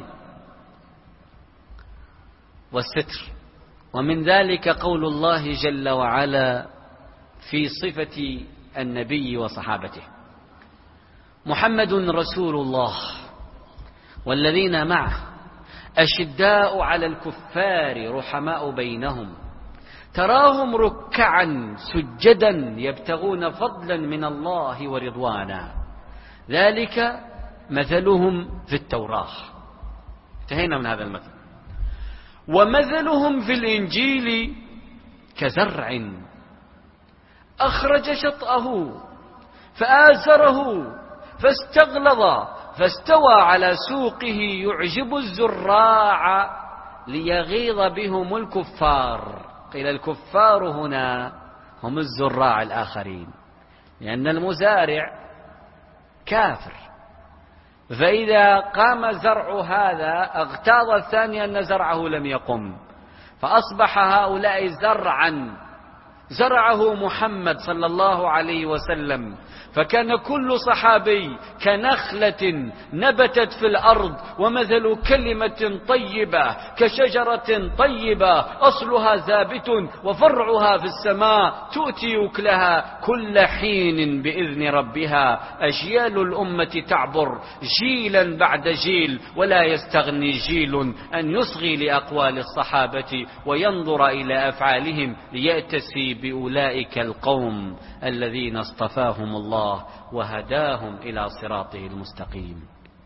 والستر. ومن ذلك قول الله جل وعلا في صفة النبي وصحابته: محمد رسول الله والذين معه أشداء على الكفار رحماء بينهم تراهم ركعا سجدا يبتغون فضلا من الله ورضوانا ذلك مثلهم في التوراة. انتهينا من هذا المثل. ومثلهم في الإنجيل كزرع أخرج شطأه فآزره فاستغلظ فاستوى على سوقه يعجب الزراع ليغيظ بهم الكفار. قيل الكفار هنا هم الزراع الآخرين، لأن المزارع كافر، فإذا قام زرع هذا اغتاظ الثاني أن زرعه لم يقم، فأصبح هؤلاء زرعا زرعه محمد صلى الله عليه وسلم. فكان كل صحابي كنخلة نبتت في الأرض، ومثل كلمة طيبة كشجرة طيبة أصلها ثابت وفرعها في السماء تؤتي أكلها كل حين بإذن ربها. أجيال الأمة تعبر جيلا بعد جيل، ولا يستغني جيل أن يصغي لأقوال الصحابة وينظر إلى أفعالهم ليأتسي بأولئك القوم الذين اصطفاهم الله وهداهم إلى صراطه المستقيم.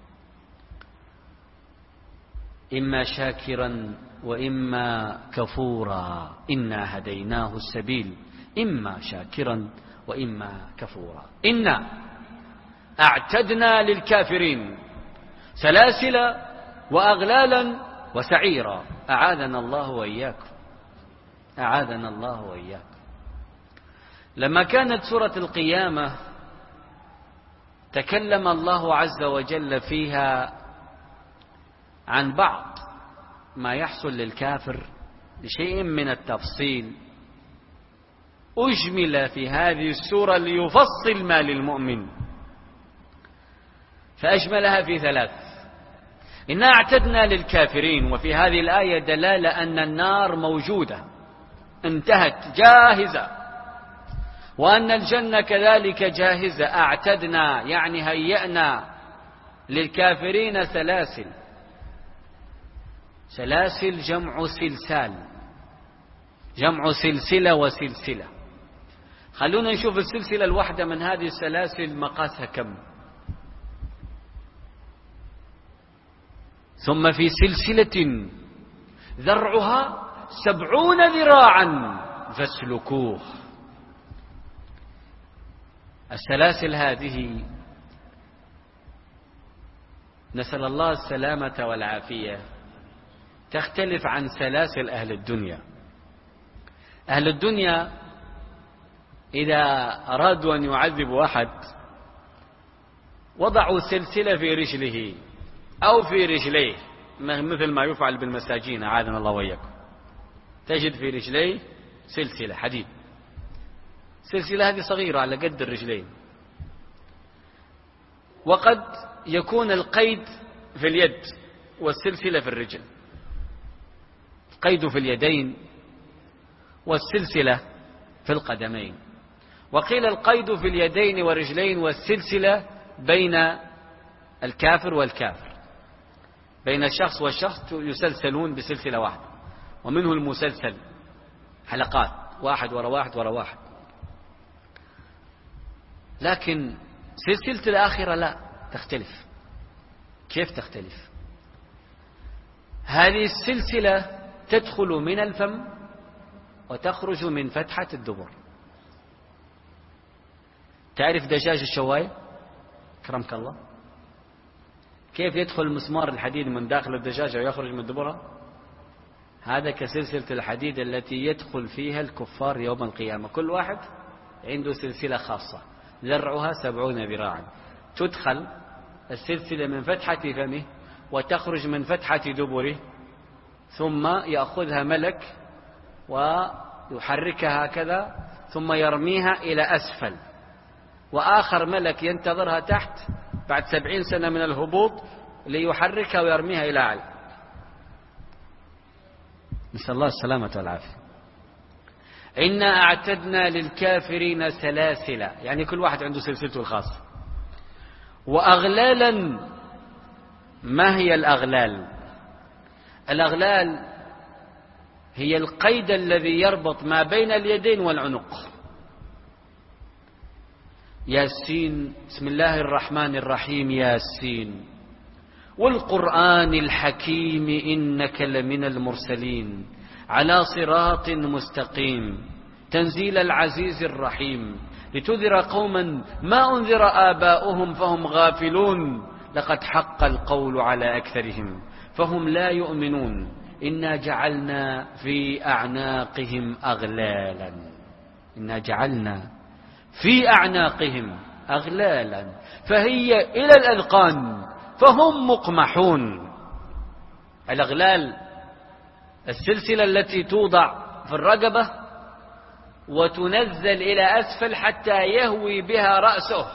إما شاكرا وإما كفورا إنا هديناه السبيل إما شاكرا وإما كفورا. إنا أعتدنا للكافرين سلاسل وأغلالا وسعيرا. أعاذنا الله وإياكم، أعاذنا الله وإياكم. لما كانت سورة القيامة تكلم الله عز وجل فيها عن بعض ما يحصل للكافر بشيء من التفصيل، أجمل في هذه السورة ليفصل ما للمؤمن، فأجملها في ثلاث. إنا أعتدنا للكافرين، وفي هذه الآية دلالة أن النار موجودة انتهت جاهزة، وأن الجنة كذلك جاهزة. أعتدنا يعني هيئنا للكافرين سلاسل. سلاسل جمع سلسال، جمع سلسلة وسلسلة. خلونا نشوف السلسلة الواحدة من هذه السلاسل مقاسها كم. ثم في سلسلة ذرعها سبعون ذراعا فاسلكوه. السلاسل هذه نسأل الله السلامة والعافية تختلف عن سلاسل أهل الدنيا. أهل الدنيا إذا أرادوا أن يعذبوا أحد وضعوا سلسلة في رجله أو في رجليه، مثل ما يفعل بالمساجين أعاذنا الله وإياكم. تجد في رجليه سلسلة حديد، سلسلة هذه صغيرة على قد الرجلين، وقد يكون القيد في اليد والسلسلة في الرجل. القيد في اليدين والسلسلة في القدمين. وقيل القيد في اليدين والرجلين والسلسلة بين الكافر والكافر، بين الشخص والشخص يسلسلون بسلسلة واحدة. ومنه المسلسل حلقات واحد وراء واحد وراء واحد. لكن سلسلة الآخرة لا، تختلف. كيف تختلف؟ هذه السلسلة تدخل من الفم وتخرج من فتحة الدبر. تعرف دجاج الشواية؟ كرمك الله، كيف يدخل مسمار الحديد من داخل الدجاجة ويخرج من دبرها؟ هذا كسلسلة الحديد التي يدخل فيها الكفار يوم القيامة. كل واحد عنده سلسلة خاصة ذرعها سبعون ذراعا، تدخل السلسلة من فتحة فمه وتخرج من فتحة دبره، ثم يأخذها ملك ويحركها هكذا ثم يرميها إلى أسفل، وآخر ملك ينتظرها تحت بعد سبعين سنة من الهبوط ليحركها ويرميها إلى أعلى. نسأل الله السلامة والعافية. إنا أعتدنا للكافرين سلاسل، يعني كل واحد عنده سلسلته الخاصة. وأغلالا. ما هي الأغلال؟ الأغلال هي القيد الذي يربط ما بين اليدين والعنق. ياسين، بسم الله الرحمن الرحيم، ياسين والقرآن الحكيم إنك لمن المرسلين على صراط مستقيم تنزيل العزيز الرحيم لتنذر قوما ما أنذر آباؤهم فهم غافلون لقد حق القول على أكثرهم فهم لا يؤمنون إنا جعلنا في أعناقهم أغلالا إنا جعلنا في أعناقهم أغلالا فهي إلى الأذقان فهم مقمحون. الأغلال السلسلة التي توضع في الرقبة وتنزل إلى أسفل حتى يهوي بها رأسه،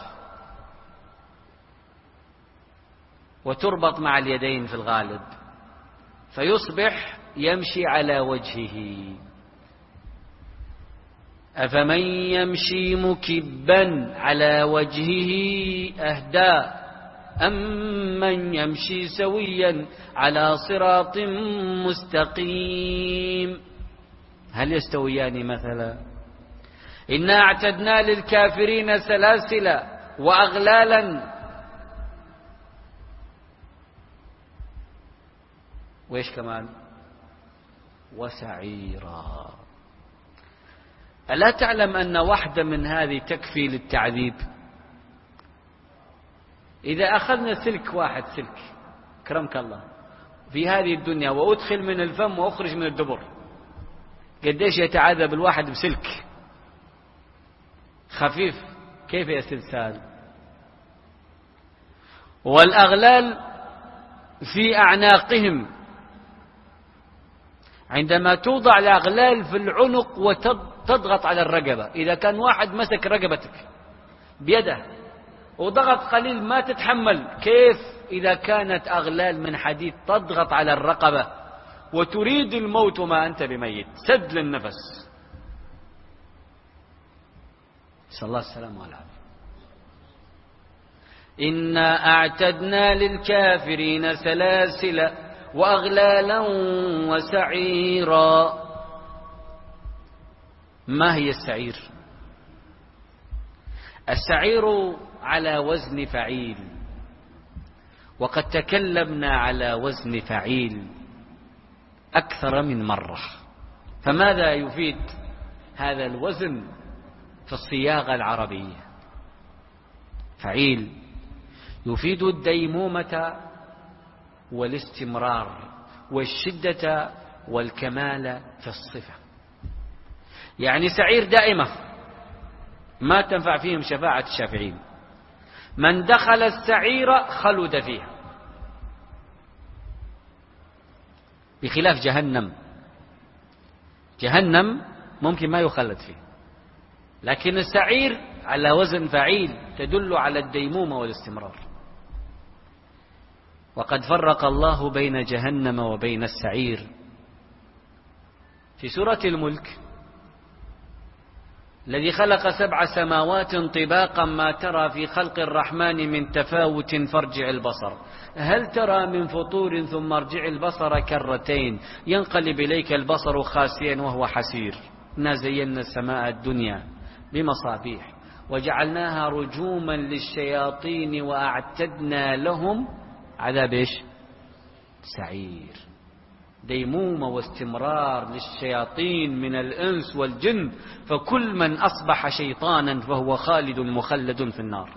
وتربط مع اليدين في الغالب، فيصبح يمشي على وجهه. أفمن يمشي مكبا على وجهه أهدى أم من يمشي سويا على صراط مستقيم هل يستويان مثلا؟ إنا اعتدنا للكافرين سلاسل وأغلالا وإيش كمان؟ وسعيرا. ألا تعلم أن واحدة من هذه تكفي للتعذيب؟ إذا أخذنا سلك واحد، سلك كرمك الله في هذه الدنيا وأدخل من الفم وأخرج من الدبر، قديش يتعذب الواحد بسلك خفيف؟ كيف يا سلسال؟ والأغلال في أعناقهم، عندما توضع الأغلال في العنق وتضغط على الرقبة، إذا كان واحد مسك رقبتك بيده وضغط قليل ما تتحمل، كيف إذا كانت أغلال من حديد تضغط على الرقبة وتريد الموت وما أنت بميت، سد للنفس. صلى الله السلام والعافية. إنا أعتدنا للكافرين سلاسل وأغلالا وسعيرا. ما هي السعير؟ السعير على وزن فعيل، وقد تكلمنا على وزن فعيل أكثر من مرة. فماذا يفيد هذا الوزن في الصياغة العربية؟ فعيل يفيد الديمومة والاستمرار والشدة والكمال في الصفة. يعني سعير دائمة ما تنفع فيهم شفاعة الشافعين، من دخل السعير خلد فيها، بخلاف جهنم. جهنم ممكن ما يخلد فيه، لكن السعير على وزن فعيل تدل على الديمومة والاستمرار. وقد فرق الله بين جهنم وبين السعير في سورة الملك: الذي خلق سبع سماوات طباقا ما ترى في خلق الرحمن من تفاوت فارجع البصر هل ترى من فطور ثم ارجع البصر كرتين ينقلب إليك البصر خاسئا وهو حسير إنا زينا السماء الدنيا بمصابيح وجعلناها رجوما للشياطين وأعتدنا لهم عذاب إيش؟ سعير. ديمومة واستمرار للشياطين من الإنس والجن، فكل من أصبح شيطانا فهو خالد مخلد في النار.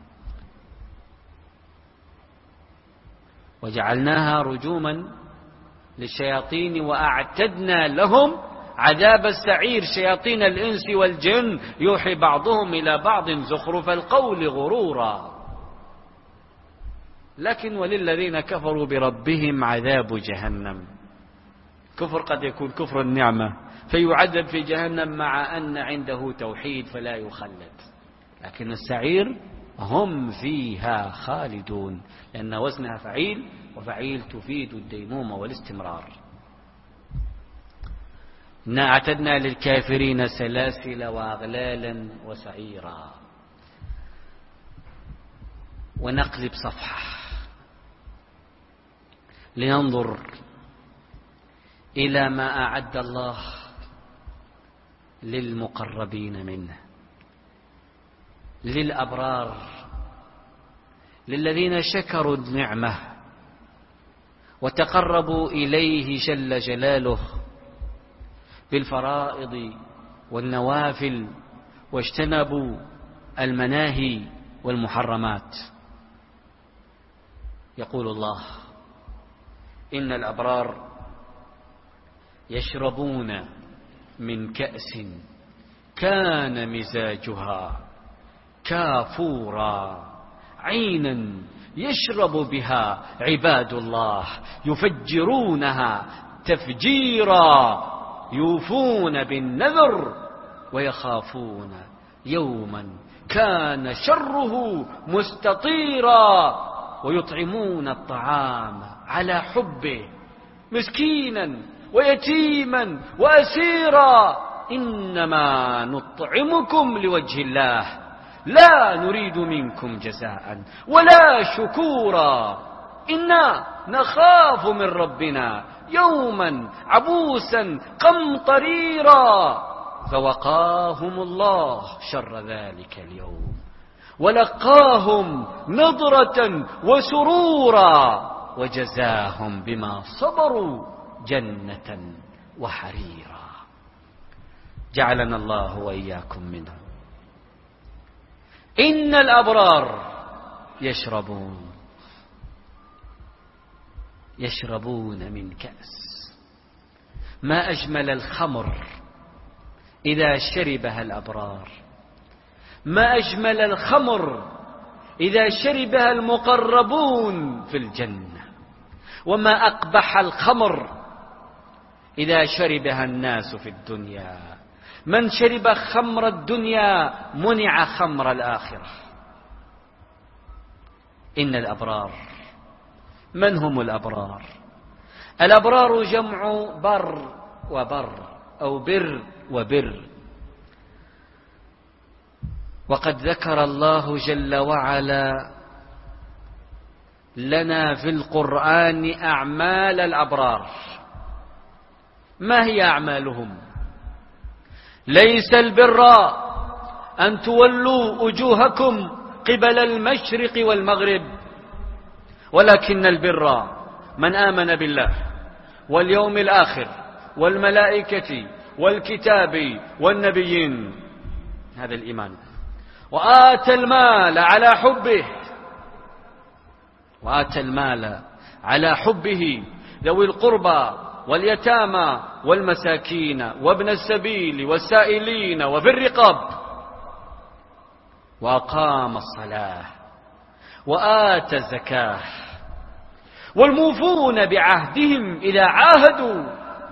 وجعلناها رجوما للشياطين وأعتدنا لهم عذاب السعير. شياطين الإنس والجن يوحي بعضهم إلى بعض زخرف القول غرورا، لكن وللذين كفروا بربهم عذاب جهنم. كفر قد يكون كفر النعمة فيعذب في جهنم مع أن عنده توحيد فلا يخلد، لكن السعير هم فيها خالدون، لأن وزنها فعيل، وفعيل تفيد الديمومة والاستمرار. إنا أعتدنا للكافرين سلاسل وأغلالا وسعيرا. ونقلب صفحة لننظر إلى ما أعد الله للمقربين منه، للأبرار، للذين شكروا النعمة وتقربوا إليه جل جلاله بالفرائض والنوافل، واجتنبوا المناهي والمحرمات. يقول الله: إن الأبرار يشربون من كأس كان مزاجها كافورا عينا يشرب بها عباد الله يفجرونها تفجيرا يوفون بالنذر ويخافون يوما كان شره مستطيرا ويطعمون الطعام على حبه مسكينا ويتيما وأسيرا إنما نطعمكم لوجه الله لا نريد منكم جزاء ولا شكورا إنا نخاف من ربنا يوما عبوسا قمطريرا فوقاهم الله شر ذلك اليوم ولقاهم نضرة وسرورا وجزاهم بما صبروا جنة وحريرا. جعلنا الله وإياكم منهم. إن الأبرار يشربون يشربون من كأس ما أجمل الخمر إذا شربها الأبرار، ما أجمل الخمر إذا شربها المقربون في الجنة، وما أقبح الخمر إذا شربها الناس في الدنيا. من شرب خمر الدنيا منع خمر الآخرة. إن الأبرار، من هم الأبرار؟ الأبرار جمع بر وبر أو بر وبر. وقد ذكر الله جل وعلا لنا في القرآن أعمال الأبرار. ما هي أعمالهم؟ ليس البر أن تولوا وجوهكم قبل المشرق والمغرب، ولكن البر من آمن بالله واليوم الآخر والملائكة والكتاب والنبيين، هذا الإيمان، وآتى المال على حبه وآتى المال على حبه ذوي القربى واليتامى والمساكين وابن السبيل والسائلين وفي الرقاب، وأقام الصلاة وآتى الزكاة والموفون بعهدهم إذا عاهدوا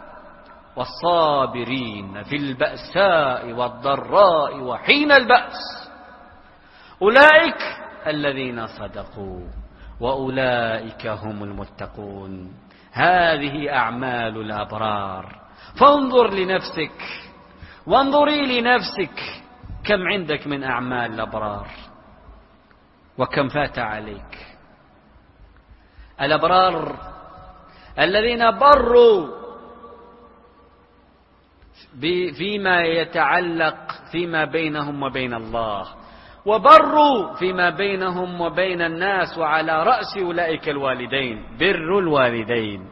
والصابرين في البأساء والضراء وحين البأس أولئك الذين صدقوا وأولئك هم المتقون. هذه أعمال الأبرار. فانظر لنفسك وانظري لنفسك، كم عندك من أعمال الأبرار وكم فات عليك؟ الأبرار الذين بروا فيما يتعلق فيما بينهم وبين الله، وبروا فيما بينهم وبين الناس، وعلى رأس أولئك الوالدين بر الوالدين،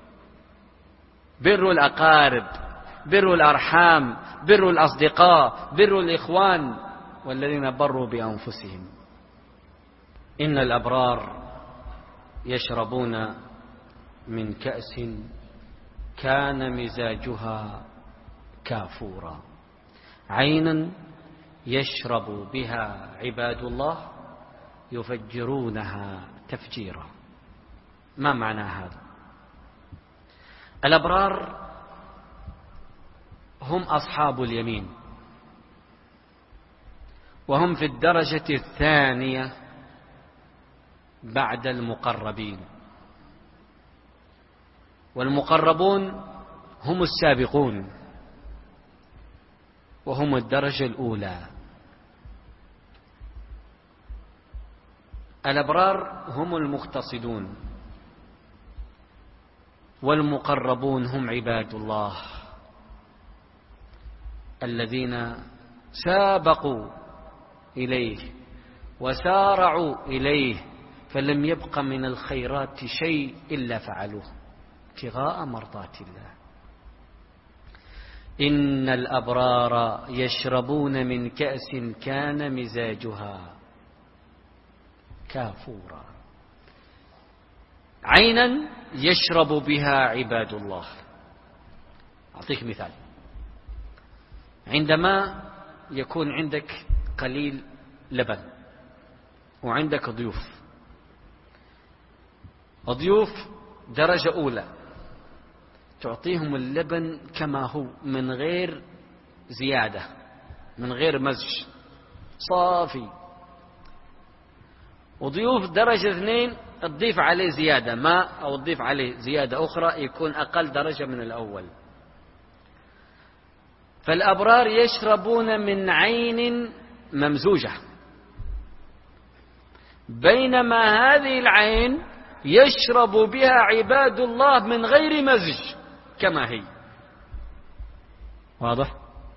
بر الأقارب، بر الأرحام، بر الأصدقاء، بر الإخوان، والذين بروا بأنفسهم. إن الأبرار يشربون من كأس كان مزاجها كافورا، عينا يشرب بها عباد الله يفجرونها تفجيرا. ما معنى هذا؟ الأبرار هم أصحاب اليمين، وهم في الدرجة الثانية بعد المقربين، والمقربون هم السابقون وهم الدرجة الأولى. الأبرار هم المقتصدون، والمقربون هم عباد الله الذين سابقوا إليه وسارعوا إليه، فلم يبق من الخيرات شيء إلا فعلوه ابتغاء مرضات الله. إن الأبرار يشربون من كأس كان مزاجها كافورا، عينا يشرب بها عباد الله. أعطيك مثال. عندما يكون عندك قليل لبن وعندك ضيوف، الضيوف درجة أولى، تعطيهم اللبن كما هو من غير زيادة، من غير مزج، صافي. وضيوف درجة اثنين تضيف عليه زيادة ماء أو تضيف عليه زيادة أخرى، يكون أقل درجة من الأول. فالأبرار يشربون من عين ممزوجة، بينما هذه العين يشرب بها عباد الله من غير مزج كما هي. واضح؟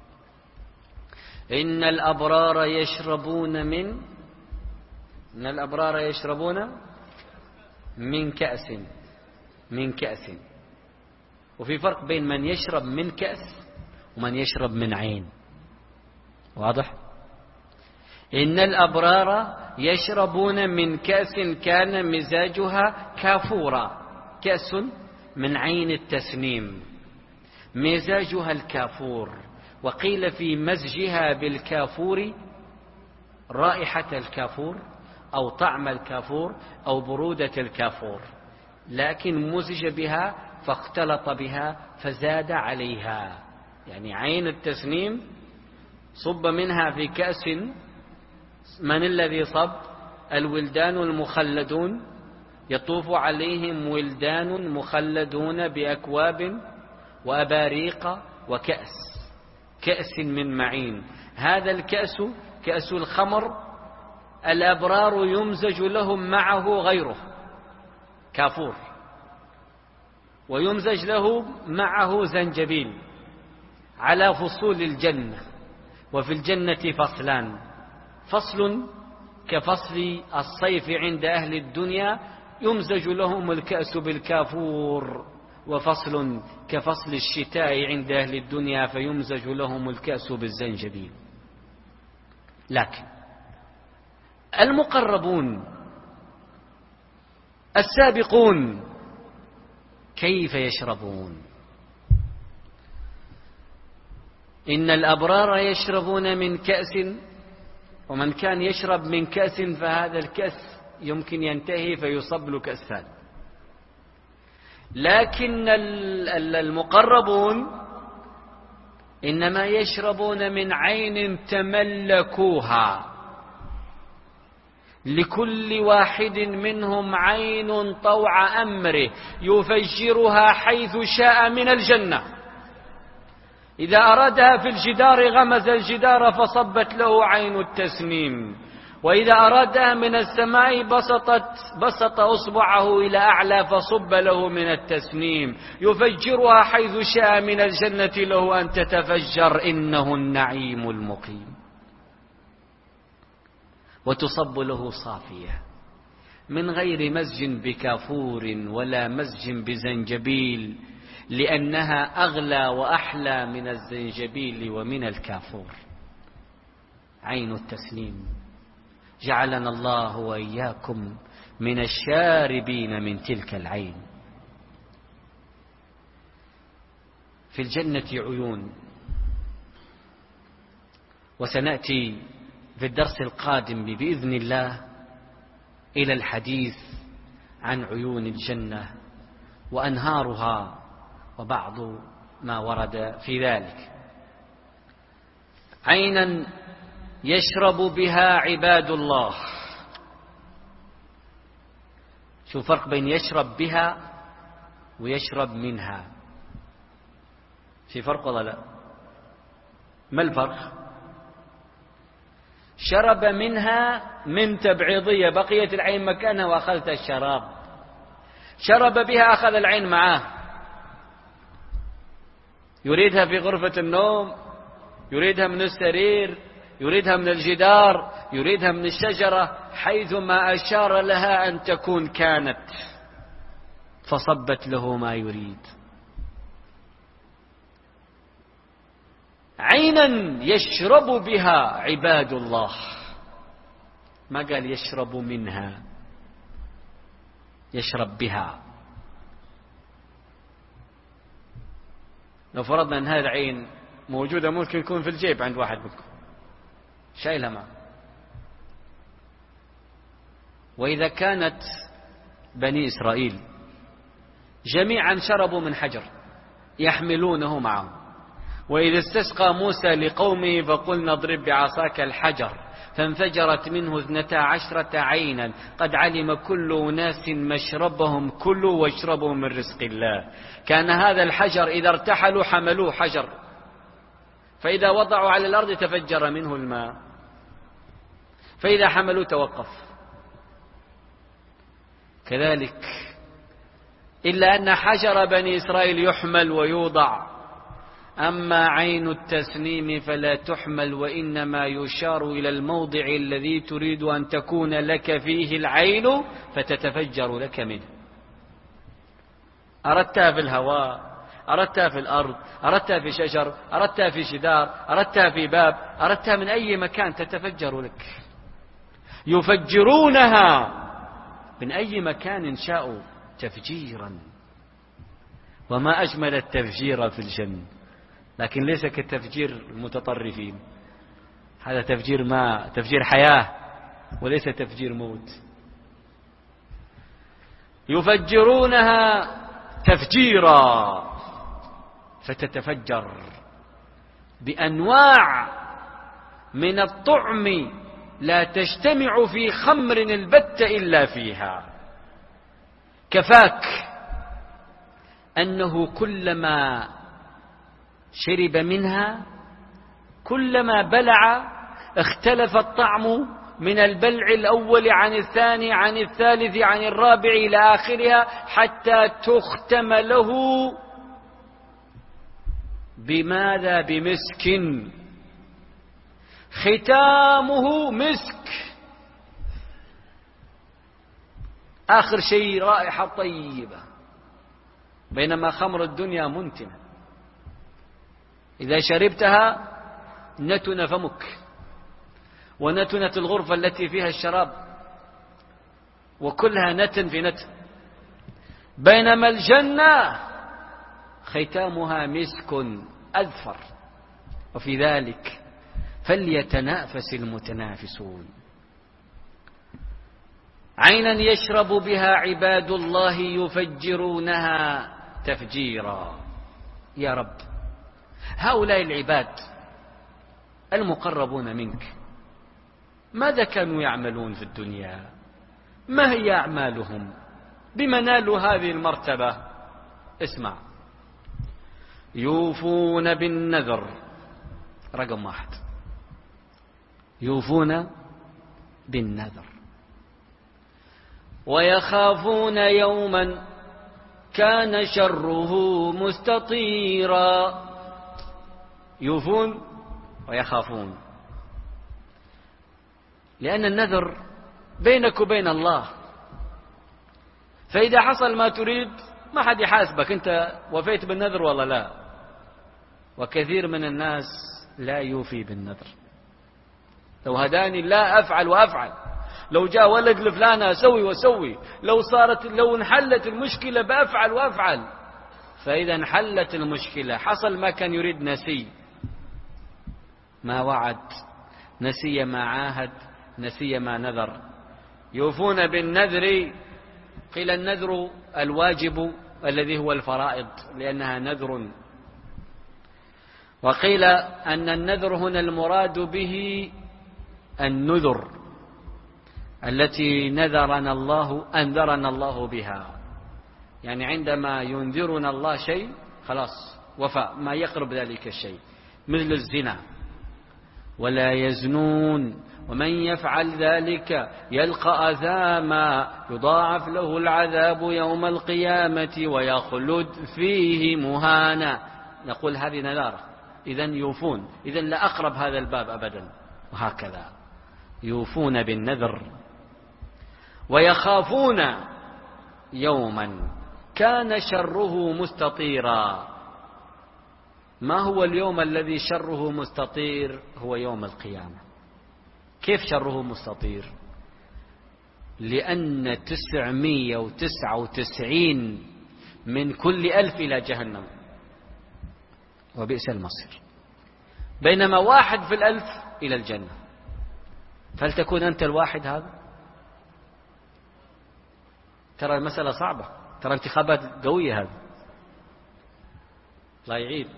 إن الأبرار يشربون من إن الأبرار يشربون من كأس من كأس وفي فرق بين من يشرب من كأس ومن يشرب من عين. واضح؟ إن الأبرار يشربون من كأس كان مزاجها كافورا، كأس من عين التسنيم، مزاجها الكافور. وقيل في مزجها بالكافور رائحة الكافور أو طعم الكافور أو برودة الكافور، لكن مزج بها فاختلط بها فزاد عليها. يعني عين التسنيم صب منها في كأس، من الذي صب؟ الولدان المخلدون، يطوف عليهم ولدان مخلدون بأكواب وأباريق وكأس، كأس من معين. هذا الكأس كأس الخمر، الأبرار يمزج لهم معه غيره كافور، ويمزج له معه زنجبيل على فصول الجنة. وفي الجنة فصلان، فصل كفصل الصيف عند أهل الدنيا يمزج لهم الكأس بالكافور، وفصل كفصل الشتاء عند أهل الدنيا فيمزج لهم الكأس بالزنجبيل. لكن المقربون السابقون كيف يشربون؟ إن الأبرار يشربون من كأس، ومن كان يشرب من كأس فهذا الكأس يمكن ينتهي فيصب له كأس ثاني. لكن المقربون إنما يشربون من عين تملكوها، لكل واحد منهم عين طوع أمره يفجرها حيث شاء من الجنة. إذا أرادها في الجدار غمز الجدار فصبت له عين التسنيم، وإذا أرادها من السماء بسطت بسط أصبعه إلى أعلى فصب له من التسنيم، يفجرها حيث شاء من الجنة له أن تتفجر، إنه النعيم المقيم. وتصب له صافية من غير مزج بكافور ولا مزج بزنجبيل، لأنها أغلى وأحلى من الزنجبيل ومن الكافور. عين التسليم. جعلنا الله وإياكم من الشاربين من تلك العين. في الجنة عيون، وسنأتي في الدرس القادم بإذن الله إلى الحديث عن عيون الجنة وأنهارها وبعض ما ورد في ذلك. عينا يشرب بها عباد الله. شو الفرق بين يشرب بها ويشرب منها؟ في فرق ولا لا؟ ما الفرق؟ شرب منها من تبعيضية، بقيت العين مكانها وأخذت الشراب. شرب بها أخذ العين معاه، يريدها في غرفة النوم، يريدها من السرير، يريدها من الجدار، يريدها من الشجرة، حيثما أشار لها أن تكون كانت، فصبت له ما يريد. عينا يشرب بها عباد الله، ما قال يشرب منها، يشرب بها. لو فرضنا أن هذه العين موجودة ممكن يكون في الجيب عند واحد منكم شايلها معه. وإذا كانت بني إسرائيل جميعا شربوا من حجر يحملونه معهم، وإذا استسقى موسى لقومه فقلنا اضرب بعصاك الحجر فانفجرت منه اثنتا عشرة عينا قد علم كل أناس مشربهم كلوا واشربوا من رزق الله. كان هذا الحجر إذا ارتحلوا حملوه حجر، فإذا وضعوا على الأرض تفجر منه الماء، فإذا حملوا توقف. كذلك إلا أن حجر بني إسرائيل يحمل ويوضع، أما عين التسنيم فلا تحمل، وإنما يشار إلى الموضع الذي تريد أن تكون لك فيه العين فتتفجر لك منه. أردتها في الهواء، أردتها في الأرض، أردتها في شجر، أردتها في جدار، أردتها في باب، أردتها من أي مكان تتفجر لك. يفجرونها من أي مكان شاءوا تفجيرا. وما أجمل التفجير في الجنة، لكن ليس كالتفجير المتطرفين. هذا تفجير ما تفجير حياة وليس تفجير موت. يفجرونها تفجيرا فتتفجر بأنواع من الطعم لا تجتمع في خمر البت إلا فيها. كفاك أنه كلما شرب منها كلما بلع اختلف الطعم من البلع الأول عن الثاني عن الثالث عن الرابع إلى آخرها، حتى تختم له بماذا؟ بمسك، ختامه مسك. آخر شيء رائحة طيبة، بينما خمر الدنيا منتنة، إذا شربتها نتن فمك ونتنت الغرفة التي فيها الشراب وكلها نتن في نتن. بينما الجنة ختامها مسك أذفر، وفي ذلك فليتنافس المتنافسون. عينا يشرب بها عباد الله يفجرونها تفجيرا. يا رب، هؤلاء العباد المقربون منك ماذا كانوا يعملون في الدنيا؟ ما هي أعمالهم؟ بما نالوا هذه المرتبة؟ اسمع: يوفون بالنذر، رقم واحد، يوفون بالنذر، ويخافون يوما كان شره مستطيرا. يوفون ويخافون. لأن النذر بينك وبين الله، فإذا حصل ما تريد ما حد يحاسبك أنت وفيت بالنذر ولا لا. وكثير من الناس لا يوفي بالنذر. لو هداني لا أفعل وأفعل، لو جاء ولد لفلانة أسوي وأسوي، لو صارت لو انحلت المشكلة بأفعل وأفعل. فإذا انحلت المشكلة حصل ما كان يريد، نسي ما وعد، نسي ما عاهد، نسي ما نذر. يوفون بالنذر، قيل النذر الواجب الذي هو الفرائض لأنها نذر، وقيل أن النذر هنا المراد به النذر التي نذرنا الله أنذرنا الله بها، يعني عندما ينذرنا الله شيء خلاص وفاء ما يقرب ذلك الشيء، مثل الزنا. ولا يزنون ومن يفعل ذلك يلقى أثاما يضاعف له العذاب يوم القيامة ويخلد فيه مهانا. نقول هذه نذارة، إذن يوفون، إذن لا أقرب هذا الباب أبدا. وهكذا يوفون بالنذر. ويخافون يوما كان شره مستطيرا. ما هو اليوم الذي شره مستطير؟ هو يوم القيامة. كيف شره مستطير؟ لأن تسعمائة وتسعة وتسعين من كل ألف إلى جهنم وبئس المصير، بينما واحد في الألف إلى الجنة. فلتكون أنت الواحد هذا؟ ترى المسألة صعبة، ترى انتخابات قوية هذا، لا يعيد.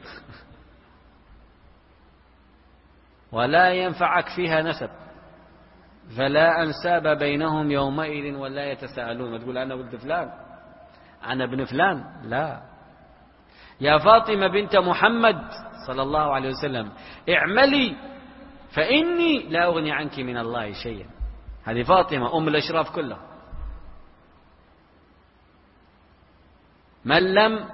ولا ينفعك فيها نسب، فلا أنساب بينهم يومئذ ولا يتساءلون. ما تقول أنا ولد فلان، أنا ابن فلان، لا. يا فاطمة بنت محمد صلى الله عليه وسلم اعملي فإني لا أغني عنك من الله شيئا. هذه فاطمة أم الأشراف كلها. من لم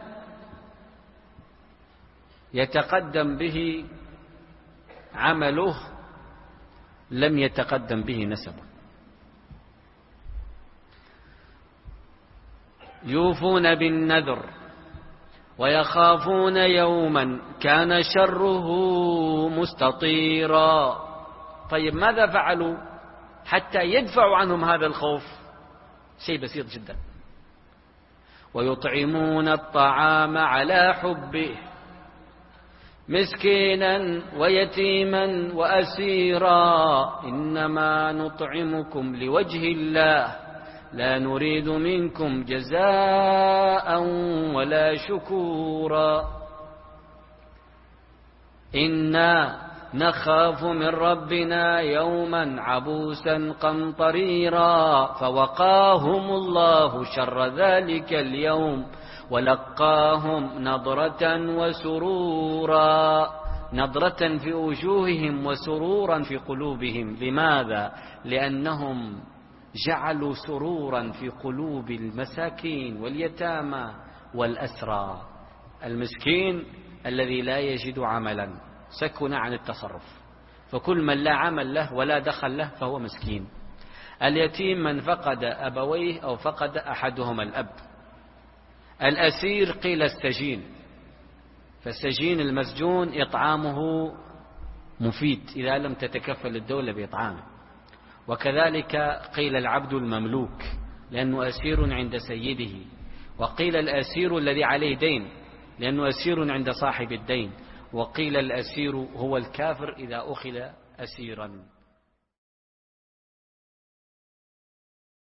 يتقدم به عمله لم يتقدم به نسبه. يوفون بالنذر ويخافون يوما كان شره مستطيرا. طيب ماذا فعلوا حتى يدفعوا عنهم هذا الخوف؟ شيء بسيط جدا. ويطعمون الطعام على حبه مسكينا ويتيما وأسيرا إنما نطعمكم لوجه الله لا نريد منكم جزاء ولا شكورا إنا نخاف من ربنا يوما عبوسا قمطريرا فوقاهم الله شر ذلك اليوم ولقاهم نضرة وسرورا. نضرة في وجوههم وسرورا في قلوبهم. لماذا؟ لأنهم جعلوا سرورا في قلوب المساكين واليتامى والأسرى. المسكين الذي لا يجد عملا سكن عن التصرف، فكل من لا عمل له ولا دخل له فهو مسكين. اليتيم من فقد أبويه أو فقد أحدهما الأب. الأسير قيل السجين، فالسجين المسجون إطعامه مفيد إذا لم تتكفل الدولة بإطعامه. وكذلك قيل العبد المملوك لأنه أسير عند سيده، وقيل الأسير الذي عليه دين لأنه أسير عند صاحب الدين، وقيل الأسير هو الكافر إذا أخذ أسيرا.